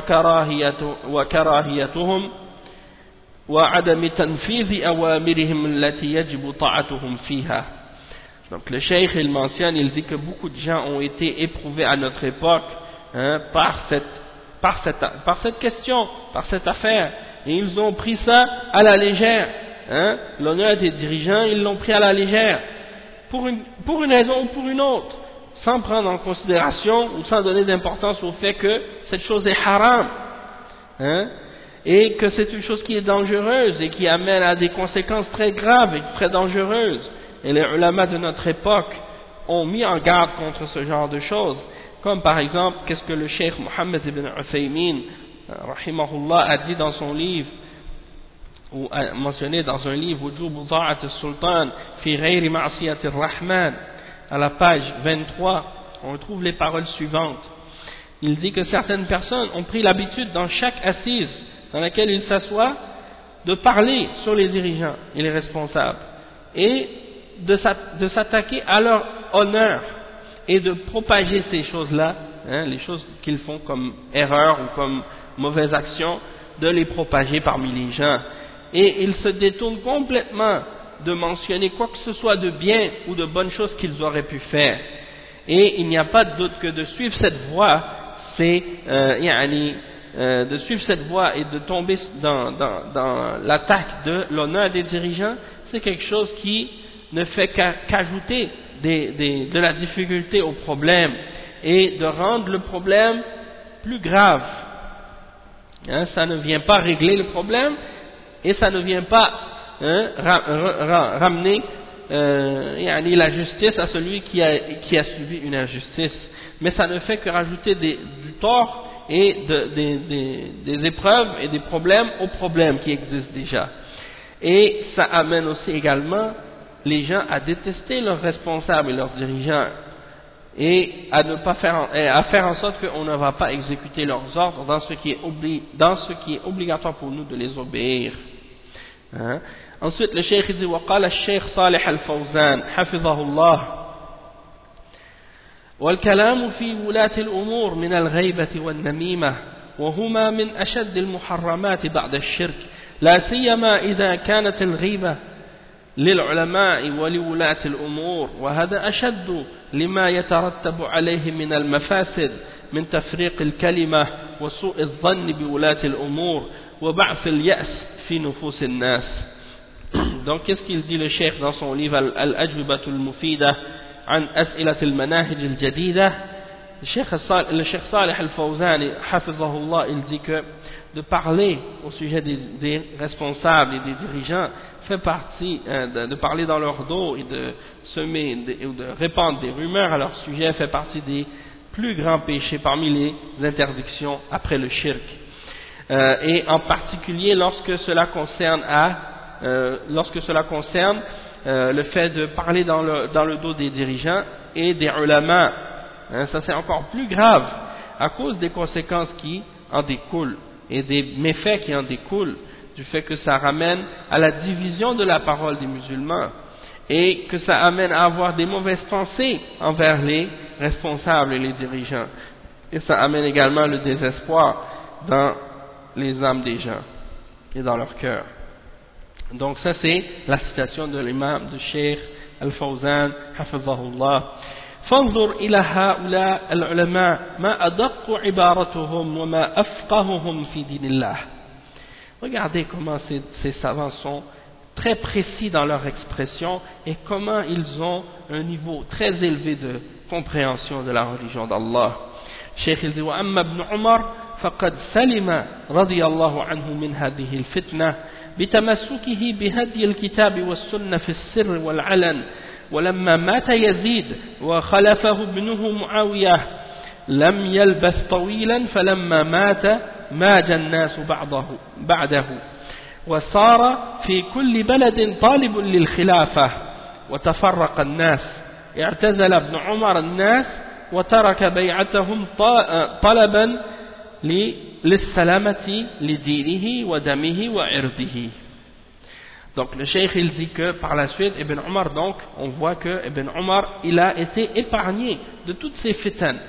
وكراهيتهم وعدم تنفيذ أوامرهم التي يجب طاعتهم فيها. Donc le cheikh il mentionne, il dit que beaucoup de gens ont été éprouvés à notre époque par cette question, par cette affaire, et ils ont pris ça à la légère. L'honneur des dirigeants, ils l'ont pris à la légère pour une raison ou pour une autre, sans prendre en considération ou sans donner d'importance au fait que cette chose est haram, et que c'est une chose qui est dangereuse et qui amène à des conséquences très graves et très dangereuses. Et les ulama de notre époque ont mis en garde contre ce genre de choses, comme par exemple qu'est-ce que le cheikh Mohammed ibn Uthaymin rahimahullah a dit dans son livre, ou a mentionné dans un livre Wujub Ta'at al-Sultan fi ghayri ma'siyati ar-Rahman, à la page 23 on retrouve les paroles suivantes. Il dit que certaines personnes ont pris l'habitude dans chaque assise dans laquelle ils s'assoient de parler sur les dirigeants et les responsables et de s'attaquer à leur honneur et de propager ces choses-là, les choses qu'ils font comme erreur ou comme mauvaise action, de les propager parmi les gens. Et ils se détournent complètement de mentionner quoi que ce soit de bien ou de bonnes choses qu'ils auraient pu faire. Et il n'y a pas de doute que de suivre cette voie, c'est de suivre cette voie et de tomber dans l'attaque de l'honneur des dirigeants, c'est quelque chose qui ne fait qu'ajouter de la difficulté au problème et de rendre le problème plus grave. Hein, ça ne vient pas régler le problème et ça ne vient pas ramener la justice à celui qui a subi une injustice, mais ça ne fait que rajouter du tort et des épreuves et des problèmes aux problèmes qui existent déjà. Et ça amène aussi également les gens à détester leurs responsables et leurs dirigeants et à ne pas faire en sorte qu'on ne va pas exécuter leurs ordres dans ce qui est obligatoire pour nous de les obéir. Hein? Ensuite le cheikh dit وقال الشيخ صالح الفوزان حفظه الله والكلام في ولاة الأمور من الغيبة والنميمة وهما من أشد المحرمات بعد الشرك لا سيما إذا كانت الغيبة للعلماء ولولاة الأمور وهذا أشد لما يترتب عليه من المفاسد من تفريق الكلمة وسوء الظن بولاة الأمور وبعث اليأس في نفوس الناس. Donc qu'est-ce qu'il dit le cheikh dans son livre Al-Ajwibatul Mufida عن أسئلة المناهج الجديدة. Le cheikh Salih Al-Fawzani hafizahullah, il dit que de parler au sujet des responsables et des dirigeants fait partie, de parler dans leur dos et de semer ou de répandre des rumeurs à leur sujet fait partie des plus grands péchés parmi les interdictions après le shirk. Et en particulier lorsque cela concerne le fait de parler dans le dos des dirigeants et des ulama. Ça c'est encore plus grave à cause des conséquences qui en découlent et des méfaits qui en découlent, du fait que ça ramène à la division de la parole des musulmans et que ça amène à avoir des mauvaises pensées envers les responsables et les dirigeants, et ça amène également le désespoir dans les âmes des gens et dans leur cœur. Donc ça c'est la citation de l'imam de Cheikh Al-Fawzan hafizahullah. فانظر إلى هؤلاء العلماء ما أدق عبارتهم وما أفقههم في دين الله. Regardez comment ces savants sont très précis dans leur expression et comment ils ont un niveau très élevé de compréhension de la religion d'Allah. Cheikh il dit وأما ابن عمر فقد سلم رضي الله عنه من هذه الفتنة بتمسكه بهدي الكتاب والسنة في السر والعلن. ولما مات يزيد وخلفه ابنه معاوية لم يلبث طويلا فلما مات ماج الناس بعده وصار في كل بلد طالب للخلافة وتفرق الناس. اعتزل ابن عمر الناس وترك بيعتهم طلبا للسلامة لدينه ودمه وعرضه. Donc le cheikh il dit que par la suite Ibn Omar, donc on voit que Ibn Omar il a été épargné de toutes ces fitanes,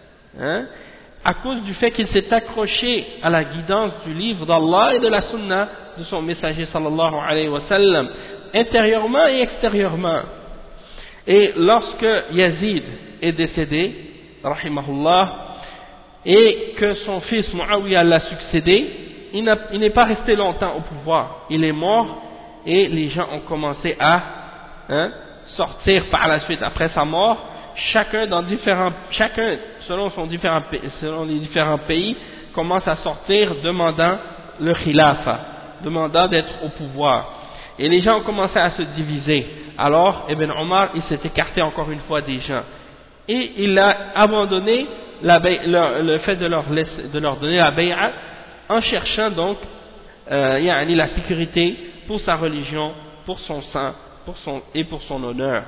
à cause du fait qu'il s'est accroché à la guidance du livre d'Allah et de la sunna de son messager sallallahu alayhi wa sallam, intérieurement et extérieurement. Et lorsque Yazid est décédé rahimahullah et que son fils Muawiyah l'a succédé, il n'est pas resté longtemps au pouvoir, il est mort. Et les gens ont commencé à sortir par la suite après sa mort, chacun selon les différents pays commence à sortir demandant le khilafa, demandant d'être au pouvoir, et les gens ont commencé à se diviser. Alors Ibn Omar il s'est écarté encore une fois des gens et il a abandonné le fait de leur donner la bay'a en cherchant donc la sécurité pour sa religion, pour son sang, et pour son honneur.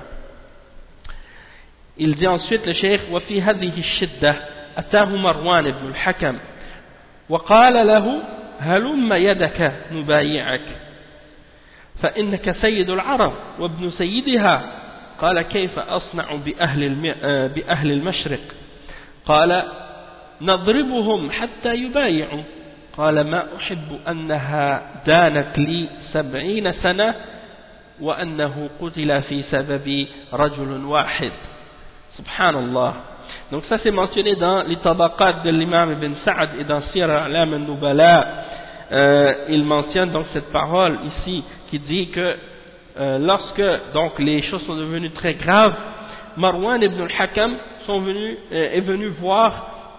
Il dit ensuite le cheikh وفي هذه الشدة أتاه مروان بن الحكم وقال له هلم يدك نبايعك فإنك سيد العرب وابن سيدها. قال كيف أصنع بأهل المشرق؟ قال نضربهم حتى يبايعوا. قال ما أحب أنها دانت لي 70 سنة وأنه قتل في سبب رجل واحد. Subhanallah. Donc ça c'est mentionné dans les tabaqat de l'imam Ibn Sa'd et dans Sir A'lam al-Nubala. Il mentionne donc cette parole ici qui dit que lorsque donc les choses sont devenues très graves, Marwan ibn al-Hakam est venu voir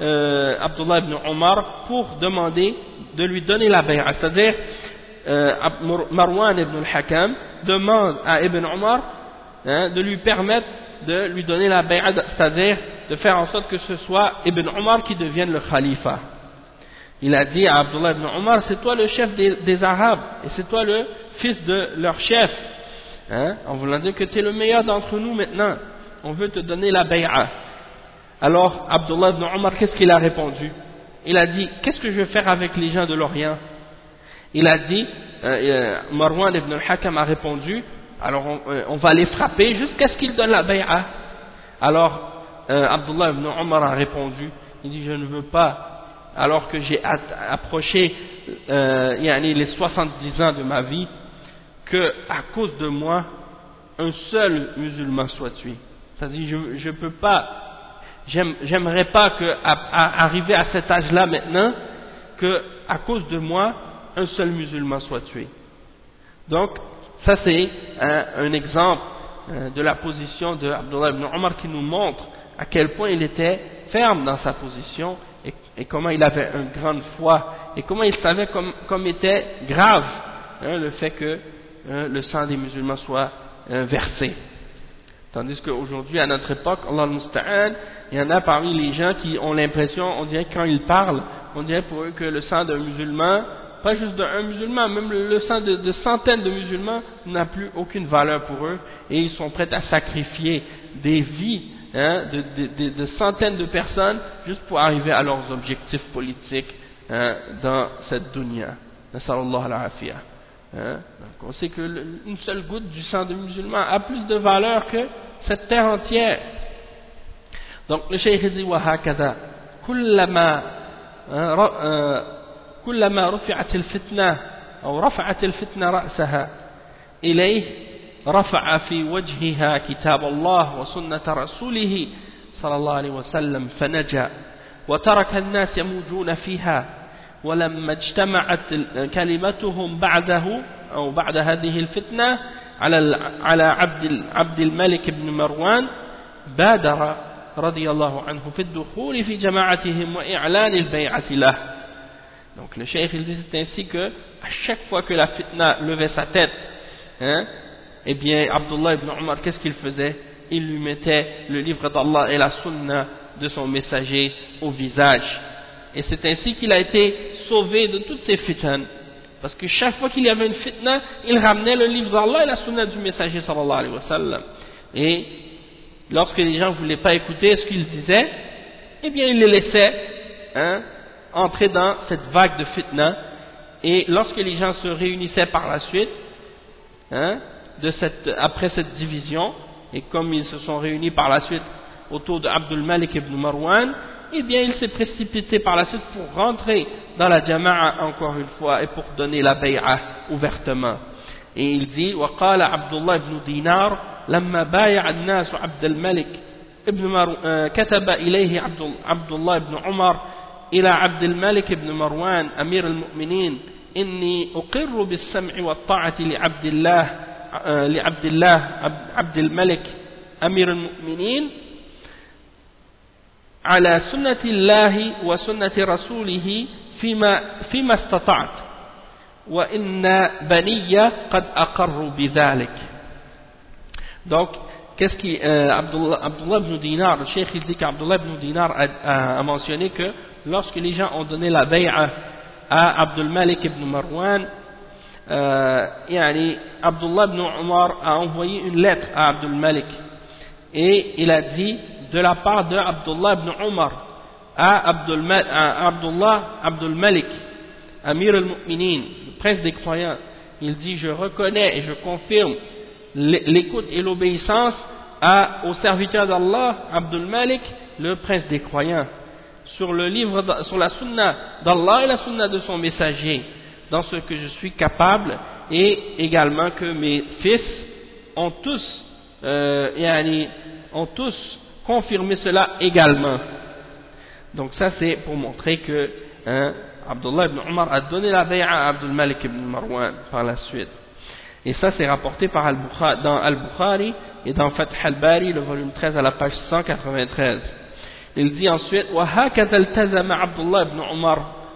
Abdullah ibn Omar pour demander de lui donner la bay'a. C'est-à-dire, Marwan ibn al-Hakam demande à Ibn Omar de lui permettre de lui donner la bay'a, c'est-à-dire de faire en sorte que ce soit Ibn Omar qui devienne le khalifa. Il a dit à Abdullah ibn Omar, c'est toi le chef des Arabes, et c'est toi le fils de leur chef, en voulant dire que tu es le meilleur d'entre nous maintenant, on veut te donner la bay'a. Alors Abdullah ibn Omar, qu'est-ce qu'il a répondu? Il a dit, qu'est-ce que je vais faire avec les gens de l'Orient? Il a dit, Marwan ibn al-Hakam a répondu, alors on va les frapper jusqu'à ce qu'ils donnent la bay'a. Alors Abdullah ibn Omar a répondu, il dit, je ne veux pas, alors que j'ai approché les 70 ans de ma vie, que à cause de moi un seul musulman soit tué. C'est-à-dire je peux pas, j'aimerais pas que arriver à cet âge-là maintenant, que à cause de moi un seul musulman soit tué. Donc ça c'est un exemple de la position de Abdullah ibn Omar qui nous montre à quel point il était ferme dans sa position et comment il avait une grande foi et comment il savait comme était grave le fait que le sang des musulmans soit versé. Tandis qu'aujourd'hui, à notre époque, Allah al-Musta'an, il y en a parmi les gens qui ont l'impression, on dirait que quand ils parlent, on dirait pour eux que le sang d'un musulman, pas juste d'un musulman, même le sang de centaines de musulmans n'a plus aucune valeur pour eux et ils sont prêts à sacrifier des vies de centaines de personnes juste pour arriver à leurs objectifs politiques dans cette dunya. Nasallallahu al-afiyah. Donc on sait qu'une seule goutte du sang de musulman a plus de valeur que cette terre entière. Donc le cheikh dit وهكذا كلما رفعت الفتنة أو رفعت الفتنة رأسها إليه رفع في وجهها كتاب الله وسنة رسوله صلى الله عليه وسلم فنجا وترك الناس يموجون فيها ولما اجتمعت كلمتهم بعده أو بعد هذه الفتنة على عبد الملك بن مروان بادر رضي الله عنه في الدخول في جماعتهم وإعلان البيعة له. Donc le cheikh il dit c'est ainsi que à chaque fois que la fitna levait sa tête, eh bien Abdullah ibn Omar qu'est-ce qu'il faisait? Il lui mettait le livre d'Allah et la sunna de son messager au visage. Et c'est ainsi qu'il a été sauvé de toutes ces fitnes. Parce que chaque fois qu'il y avait une fitna, il ramenait le livre d'Allah et la sunna du messager sallallahu alayhi wa sallam. Et lorsque les gens ne voulaient pas écouter ce qu'il disait, eh bien il les laissait entrer dans cette vague de fitna. Et lorsque les gens se réunissaient par la suite, après cette division, et comme ils se sont réunis par la suite autour de Abdul Malik ibn Marwan, eh bien il s'est précipité par la suite pour rentrer dans la jama'a encore une fois et pour donner la bay'a ouvertement. Et il dit وقال عبد الله بن دينار لما بايع الناس عبد الملك كتب إليه عبد الله بن عمر إلى عبد الملك بن مروان أمير المؤمنين إني أقر بالسمع والطاعة لعبد الله عبد الملك أمير المؤمنين على سنة الله وسنة رسوله فيما استطعت وإن بني قد أقروا بذلك. Donc qu'est-ce qui Abdullah ibn Dinar, le cheikh il dit qu'Abdullah ibn Dinar a mentionné que lorsque les gens ont donné la bay'a à Abdul Malik ibn Marwan, Abdullah ibn Omar a envoyé une lettre à Abdul Malik et il a dit de la part de Abdullah ibn Omar à Abdul Malik, Amir al-Mu'minin, le prince des croyants, il dit je reconnais et je confirme l'écoute et l'obéissance au serviteur d'Allah, Abdul Malik, le prince des croyants, sur la sunna d'Allah et la sunna de son messager, dans ce que je suis capable, et également que mes fils ont tous confirmé cela également. Donc ça c'est pour montrer que Abdullah ibn Omar a donné la bay'a à Abdul Malik ibn Marwan par la suite. Et ça c'est rapporté par dans Al-Bukhari et dans Fath al-Bari, le volume 13 à la page 193. Il dit ensuite وهكذا التزم عبد الله بن عمر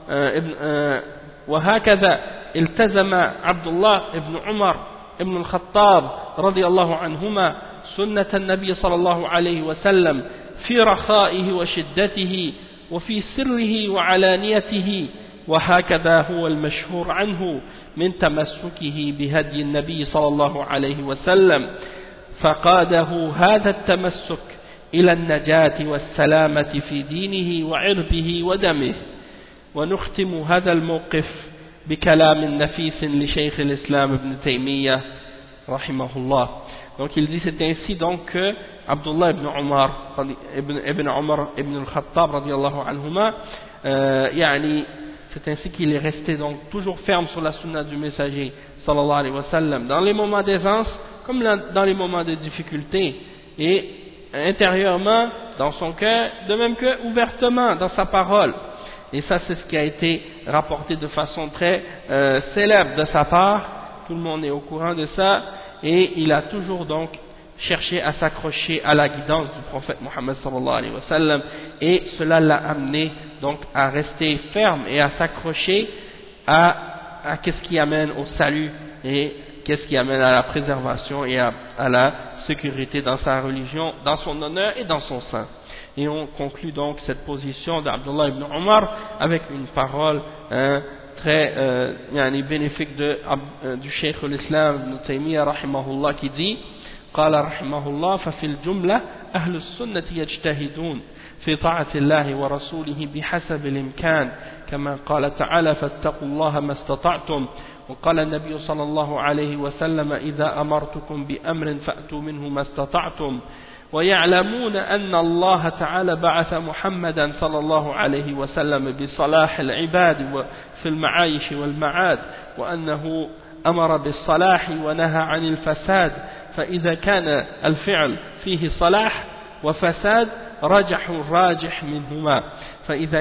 وهكذا التزم عبد الله بن عمر ابن الخطاب رضي الله عنهما سنة النبي صلى الله عليه وسلم في رخائه وشدته وفي سره وعلانيته وهكذا هو المشهور عنه من تمسكه بهدي النبي صلى الله عليه وسلم فقاده هذا التمسك إلى النجاة والسلامة في دينه وعرضه ودمه. ونختم هذا الموقف بكلام نفيس لشيخ الإسلام ابن تيمية رحمه الله. Donc il dit c'est ainsi donc que Abdullah ibn Umar ibn al-Khattab radiyallahu anhuma c'est ainsi qu'il est resté donc toujours ferme sur la sunna du messager sallallahu alayhi wa sallam dans les moments d'aisance comme dans les moments de difficulté, et intérieurement dans son cœur, de même que ouvertement dans sa parole. Et ça c'est ce qui a été rapporté de façon très célèbre de sa part, tout le monde est au courant de ça, et il a toujours donc cherché à s'accrocher à la guidance du prophète Mohammed sallallahu alayhi wa sallam, et cela l'a amené donc à rester ferme et à s'accrocher à qu'est-ce qui amène au salut et qu'est-ce qui amène à la préservation et à la sécurité dans sa religion, dans son honneur et dans son sang. Et on conclut donc cette position d'Abdullah ibn Umar avec une parole très bénéfique du Cheikh l'Islam ibn Taymiyyah rahimahullah qui dit قال رحمه الله ففي الجملة أهل السنة يجتهدون في طاعة الله ورسوله بحسب الإمكان كما قال تعالى فاتقوا الله ما استطعتم. وقال النبي صلى الله عليه وسلم إذا أمرتكم بأمر فأتوا منه ما استطعتم. ويعلمون أن الله تعالى بعث محمدا صلى الله عليه وسلم بصلاح العباد في المعايش والمعاد، وأنه أمر بالصلاح ونهى عن الفساد، فإذا كان الفعل فيه صلاح وفساد رجحوا الراجح منهما، فإذا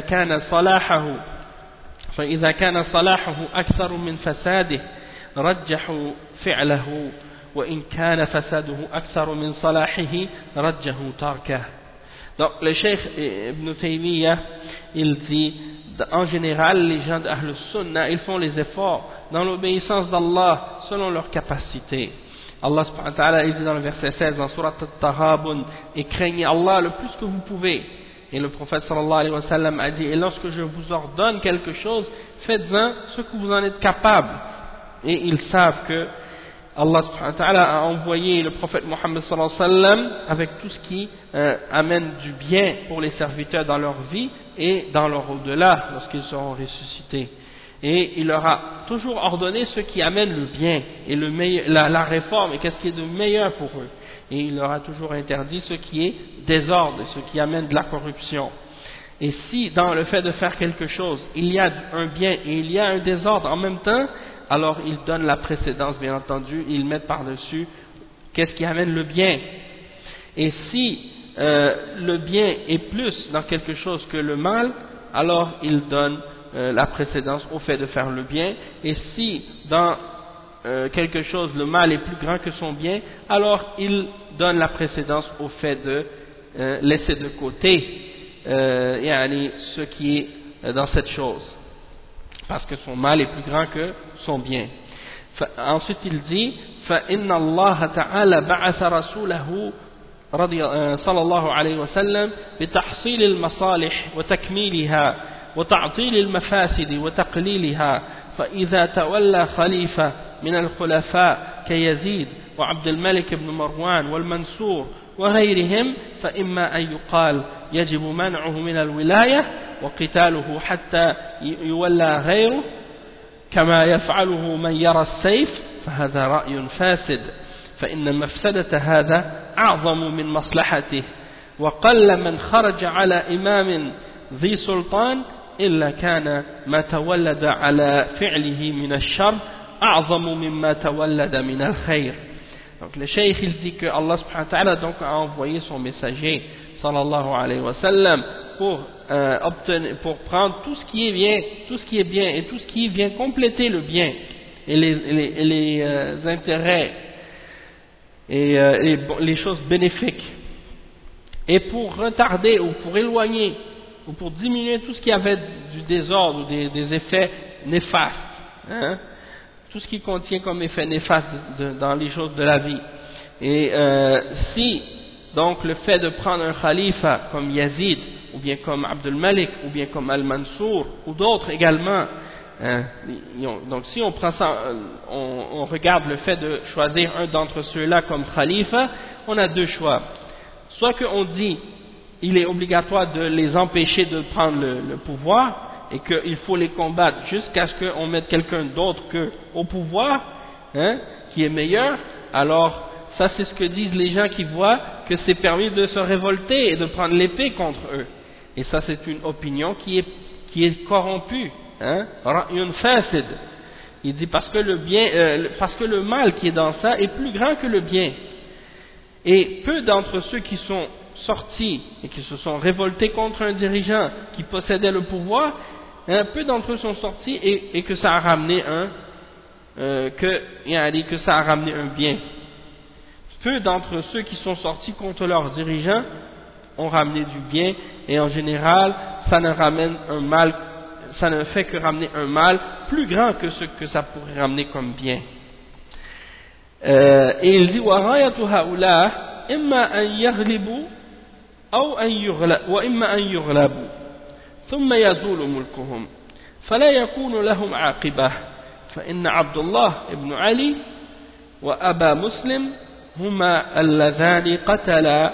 كان صلاحه أكثر من فساده رجحوا فعله، وإن كان فساده أكثر من صلاحه رجحوا تركه. Donc le Cheikh Ibn Taymiyyah il dit en général les gens d'Ahl Sunnah ils font les efforts dans l'obéissance d'Allah selon leur capacité. Allah subhanahu wa ta'ala il dit dans le verset 16 dans Surat At-Taghabun, et craignez Allah le plus que vous pouvez. Et le prophète sallallahu alayhi wa sallam a dit, et lorsque je vous ordonne quelque chose, faites-en ce que vous en êtes capable. Et ils savent que Allah subhanahu wa ta'ala a envoyé le prophète Mohammed sallallahu alayhi wa sallam avec tout ce qui amène du bien pour les serviteurs dans leur vie et dans leur au-delà lorsqu'ils seront ressuscités. Et il leur a toujours ordonné ce qui amène le bien et la réforme et qu'est-ce qui est de meilleur pour eux. Et il leur a toujours interdit ce qui est désordre et ce qui amène de la corruption. Et si dans le fait de faire quelque chose il y a un bien et il y a un désordre en même temps, alors ils donnent la précédence, bien entendu, ils mettent par-dessus qu'est-ce qui amène le bien. Et si le bien est plus dans quelque chose que le mal, alors ils donnent la précédence au fait de faire le bien. Et si dans quelque chose le mal est plus grand que son bien, alors ils donnent la précédence au fait de laisser de côté ce qui est dans cette chose, parce que son mal est plus grand que son bien. Ensuite il dit فإن الله تعالى بعث رسوله صلى الله عليه وسلم بتحصيل المصالح وتكميلها وتعطيل المفاسد وتقليلها، فإذا تولى خليفة من الخلفاء كيزيد وعبد الملك بن مروان والمنصور وغيرهم فإما أن يقال يجب منعه من الولاية وقتاله حتى يولى غيره كما يفعله من يرى السيف، فهذا رأي فاسد، فإن مفسدة هذا أعظم من مصلحته، وقل من خرج على إمام ذي سلطان إلا كان ما تولد على فعله من الشر أعظم مما تولد من الخير. Donc le cheikh il dit que Allah subhanahu wa ta'ala donc a envoyé son messager sallallahu alayhi wa sallam pour prendre tout ce qui est bien, tout ce qui est bien et tout ce qui vient compléter le bien et les intérêts et les choses bénéfiques et pour retarder ou pour éloigner ou pour diminuer tout ce qui avait du désordre ou des effets néfastes, hein, tout ce qui contient comme effet néfaste dans les choses de la vie. Et si donc le fait de prendre un khalifa comme Yazid ou bien comme Abdul Malik ou bien comme Al-Mansour ou d'autres également, hein, donc si on prend ça, on regarde le fait de choisir un d'entre ceux-là comme khalifa, on a deux choix. Soit qu'on dit il est obligatoire de les empêcher de prendre le pouvoir et qu'il faut les combattre jusqu'à ce qu'on mette quelqu'un d'autre au pouvoir, hein, qui est meilleur. Alors ça c'est ce que disent les gens qui voient que c'est permis de se révolter et de prendre l'épée contre eux. Et ça c'est une opinion qui est corrompue, hein, ra'yun fasid. Il dit parce que le mal qui est dans ça est plus grand que le bien. Et peu d'entre ceux qui sont sortis et qui se sont révoltés contre un dirigeant qui possédait le pouvoir, hein, peu d'entre eux sont sortis et que ça a ramené que ça a ramené un bien. Peu d'entre ceux qui sont sortis contre leurs dirigeants ont ramené du bien, et en général ça ne fait que ramener un mal plus grand que ce que ça pourrait ramener comme bien. Et il dit وَغَايَةُ هَؤُلَاءِ إِمَّا أَنْ يَغْلِبُوا أو وإما أن يغلبوا ثم يزول ملكهم فلا يكون لهم عاقبة فإن عبد الله بن علي وأبا مسلم هما اللذان قتلا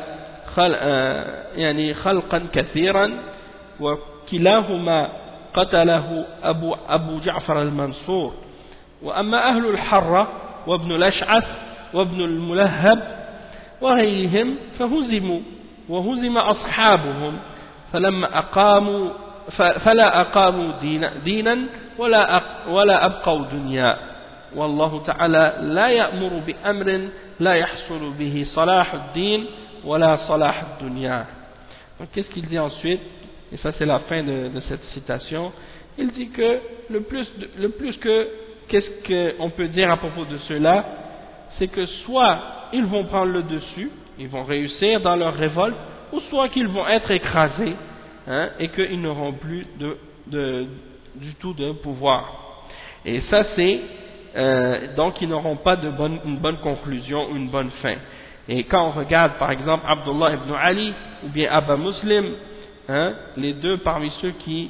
خلقا كثيرا وكلاهما قتله أبو جعفر المنصور وأما أهل الحرة وابن الأشعث وابن الملهب وغيرهم فهزموا وهزم أصحابهم فلا أقاموا دينا ولا أبقوا دنيا والله تعالى لا يأمر بأمر لا يحصل به صلاح الدين ولا صلاح الدنيا. Donc qu'est-ce qu'il dit ensuite? Et ça c'est la fin de cette citation. Il dit que qu'est-ce qu'on peut dire à propos de cela, c'est que soit ils vont prendre le dessus, ils vont réussir dans leur révolte, ou soit qu'ils vont être écrasés, hein, et qu'ils n'auront plus du tout de pouvoir. Et ça c'est donc ils n'auront pas une bonne conclusion ou une bonne fin. Et quand on regarde par exemple Abdullah ibn Ali ou bien Aba Muslim, hein, les deux parmi ceux qui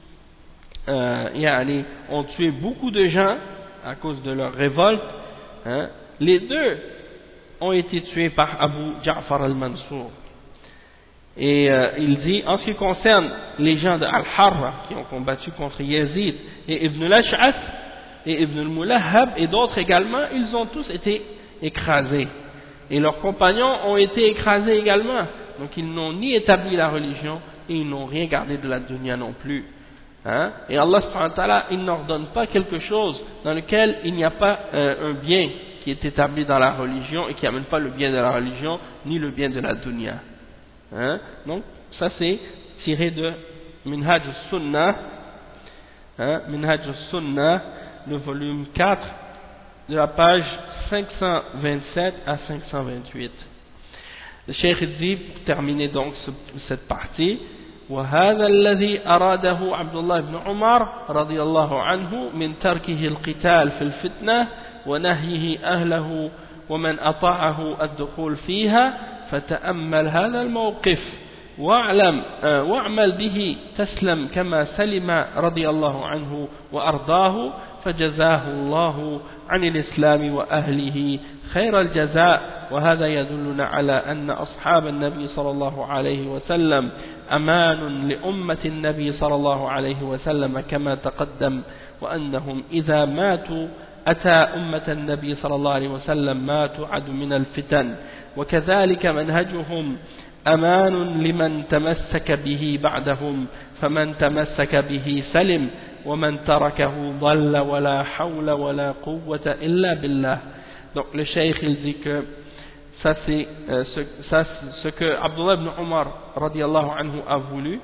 ont tué beaucoup de gens à cause de leur révolte, hein, les deux ont été tués par Abu Ja'far al-Mansour. Et il dit, en ce qui concerne les gens de Al-Harra qui ont combattu contre Yazid et Ibn al-Ash'ath et Ibn al-Mulahhab et d'autres également, ils ont tous été écrasés. Et leurs compagnons ont été écrasés également. Donc ils n'ont ni établi la religion et ils n'ont rien gardé de la dunya non plus. Hein? Et Allah subhanahu wa ta'ala, il n'ordonne pas quelque chose dans lequel il n'y a pas un bien qui est établi dans la religion et qui n'amène pas le bien de la religion ni le bien de la dunya. Hein? Donc ça c'est tiré de Minhaj al-Sunnah, hein? Minhaj al-Sunnah, le volume 4, de la page 527 à 528. Le Cheikh dit, pour terminer donc cette partie, وهذا الذي أراده عبد الله بن عمر رضي الله عنه من تركه القتال في الفتنة ونهيه أهله ومن أطاعه الدخول فيها فتأمل هذا الموقف واعمل به تسلم كما سلم رضي الله عنه وأرضاه فجزاه الله عن الإسلام وأهله خير الجزاء وهذا يدلنا على أن أصحاب النبي صلى الله عليه وسلم أمان لأمة النبي صلى الله عليه وسلم كما تقدم وأنهم إذا ماتوا أتى أمة النبي صلى الله عليه وسلم ما تعد من الفتن وكذلك منهجهم أمان لمن تمسك به بعدهم فمن تمسك به سلم ومن تركه ضل ولا حول ولا قوة إلا بالله. Donc le cheikh il dit que ça c'est ce que Abdullah ibn Umar radiallahu anhu a voulu,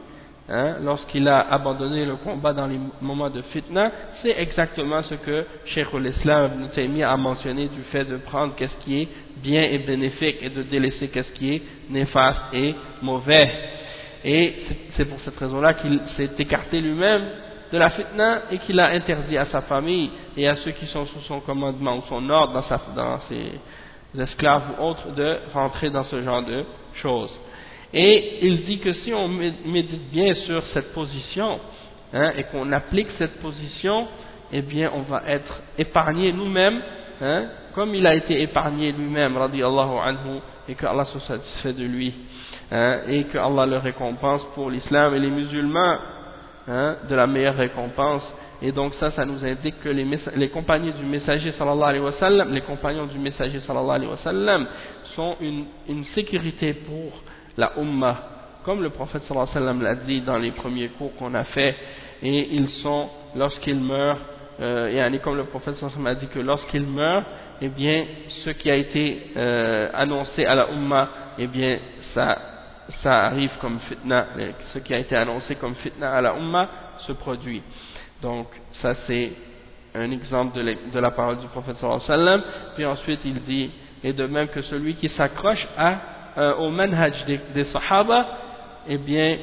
lorsqu'il a abandonné le combat dans les moments de fitna, c'est exactement ce que Cheikh al-Islam Ibn Taymiyyah a mentionné du fait de prendre qu'est-ce qui est bien et bénéfique et de délaisser qu'est-ce qui est néfaste et mauvais. Et c'est pour cette raison-là qu'il s'est écarté lui-même de la fitna et qu'il a interdit à sa famille et à ceux qui sont sous son commandement ou son ordre dans ses esclaves ou autres de rentrer dans ce genre de choses. Et il dit que si on médite bien sur cette position et qu'on applique cette position, eh bien on va être épargné nous-mêmes, comme il a été épargné lui-même, radiyallahu anhu, et que Allah se satisfait de lui, et que Allah le récompense pour l'islam et les musulmans de la meilleure récompense. Et donc ça nous indique que les compagnons du messager sallallahu alayhi wa sallam, les compagnons du messager sallallahu alayhi wa sallam sont une sécurité pour la Ummah, comme le prophète sallallahu alayhi wa sallam l'a dit dans les premiers cours qu'on a fait, et ils sont, lorsqu'ils meurent, comme le prophète sallallahu alayhi wa sallam a dit que lorsqu'ils meurent, eh bien ce qui a été annoncé à la Ummah, eh bien ça arrive comme fitna, ce qui a été annoncé comme fitna à la Ummah se produit. Donc ça c'est un exemple de la parole du prophète sallallahu alayhi wa sallam. Puis ensuite il dit, et de même que celui qui s'accroche au manhaj des sahaba, eh bien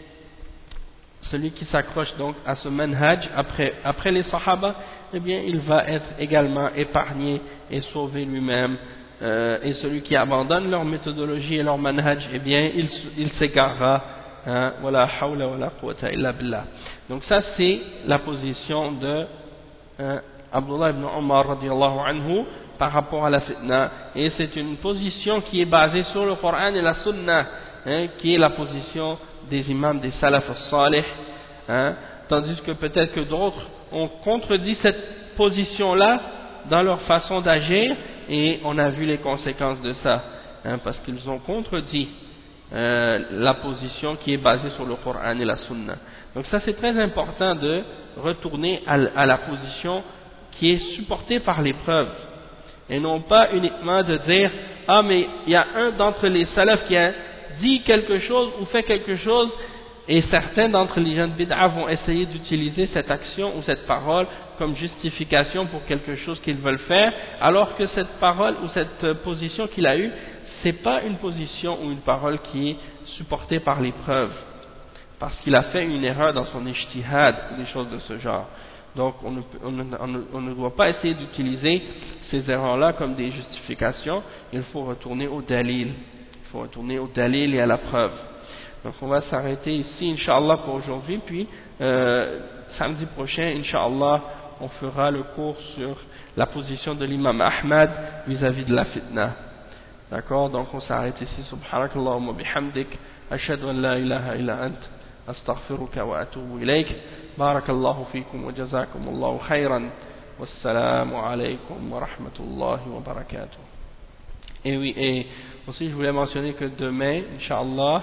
celui qui s'accroche donc à ce manhaj après les sahaba, eh bien il va être également épargné et sauvé lui-même. Et celui qui abandonne leur méthodologie et leur manhaj, eh bien il s'égarera. Wala hawla wala quwwata illa billah. Donc ça c'est la position de Abdullah ibn Umar radiyallahu anhu par rapport à la fitna, et c'est une position qui est basée sur le Coran et la Sunna, qui est la position des imams des salaf as-salih, tandis que peut-être que d'autres ont contredit cette position-là dans leur façon d'agir, et on a vu les conséquences de ça, parce qu'ils ont contredit la position qui est basée sur le Coran et la Sunna. Donc ça c'est très important de retourner à la position qui est supportée par les preuves, et non pas uniquement de dire ah mais il y a un d'entre les salafs qui a dit quelque chose ou fait quelque chose, et certains d'entre les gens de bid'a vont essayer d'utiliser cette action ou cette parole comme justification pour quelque chose qu'ils veulent faire, alors que cette parole ou cette position qu'il a eue, c'est pas une position ou une parole qui est supportée par les preuves, parce qu'il a fait une erreur dans son ijtihad ou des choses de ce genre. Donc on ne doit pas essayer d'utiliser ces erreurs-là comme des justifications. Il faut retourner au dalil. Il faut retourner au dalil et à la preuve. Donc on va s'arrêter ici, Inch'Allah, pour aujourd'hui. Puis samedi prochain, Inch'Allah, on fera le cours sur la position de l'imam Ahmad vis-à-vis de la fitna. D'accord? Donc on s'arrête ici. Subhanakallahumma bihamdik. Ashhadu an la ilaha illa ant. أستغفرك وأتوب إليك. بارك الله فيكم وجزاكم الله خيرا والسلام عليكم ورحمة الله وبركاته. Et oui, et aussi je voulais mentionner que demain, Inch'Allah,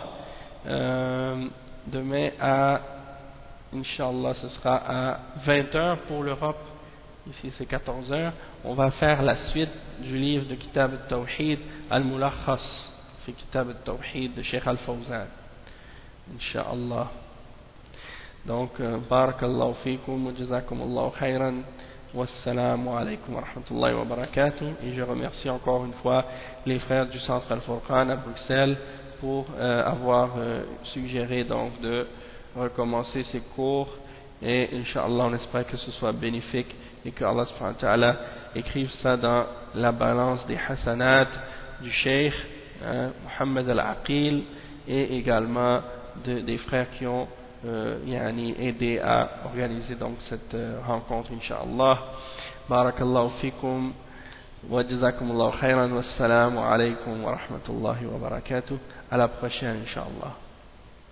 demain Inch'Allah, ce sera à 20h pour l'Europe, ici c'est 14h, on va faire la suite du livre de Kitab al-Tawhid al-Mulakhas, fi Kitab al-Tawhid de Cheikh al-Fawzan. Inch'Allah. Donc, barakallahu fikum wa jazakumullahu khayran. Wassalamu alaikum wa rahmatullahi wa barakatuh. Et je remercie encore une fois les frères du Centre Al-Furqan à Bruxelles pour avoir suggéré donc de recommencer ces cours. Et Inch'Allah, on espère que ce soit bénéfique et que Allah subhanahu wa ta'ala écrive ça dans la balance des hasanat du Cheikh Mohammed Al-Aqil, et également des frères qui ont aidé à organiser donc cette rencontre, Inch'Allah. Barakallahu fikum wa jazakumullahu khairan, wassalamu alaikum wa rahmatullahi wa barakatuh. À la prochaine, Inch'Allah.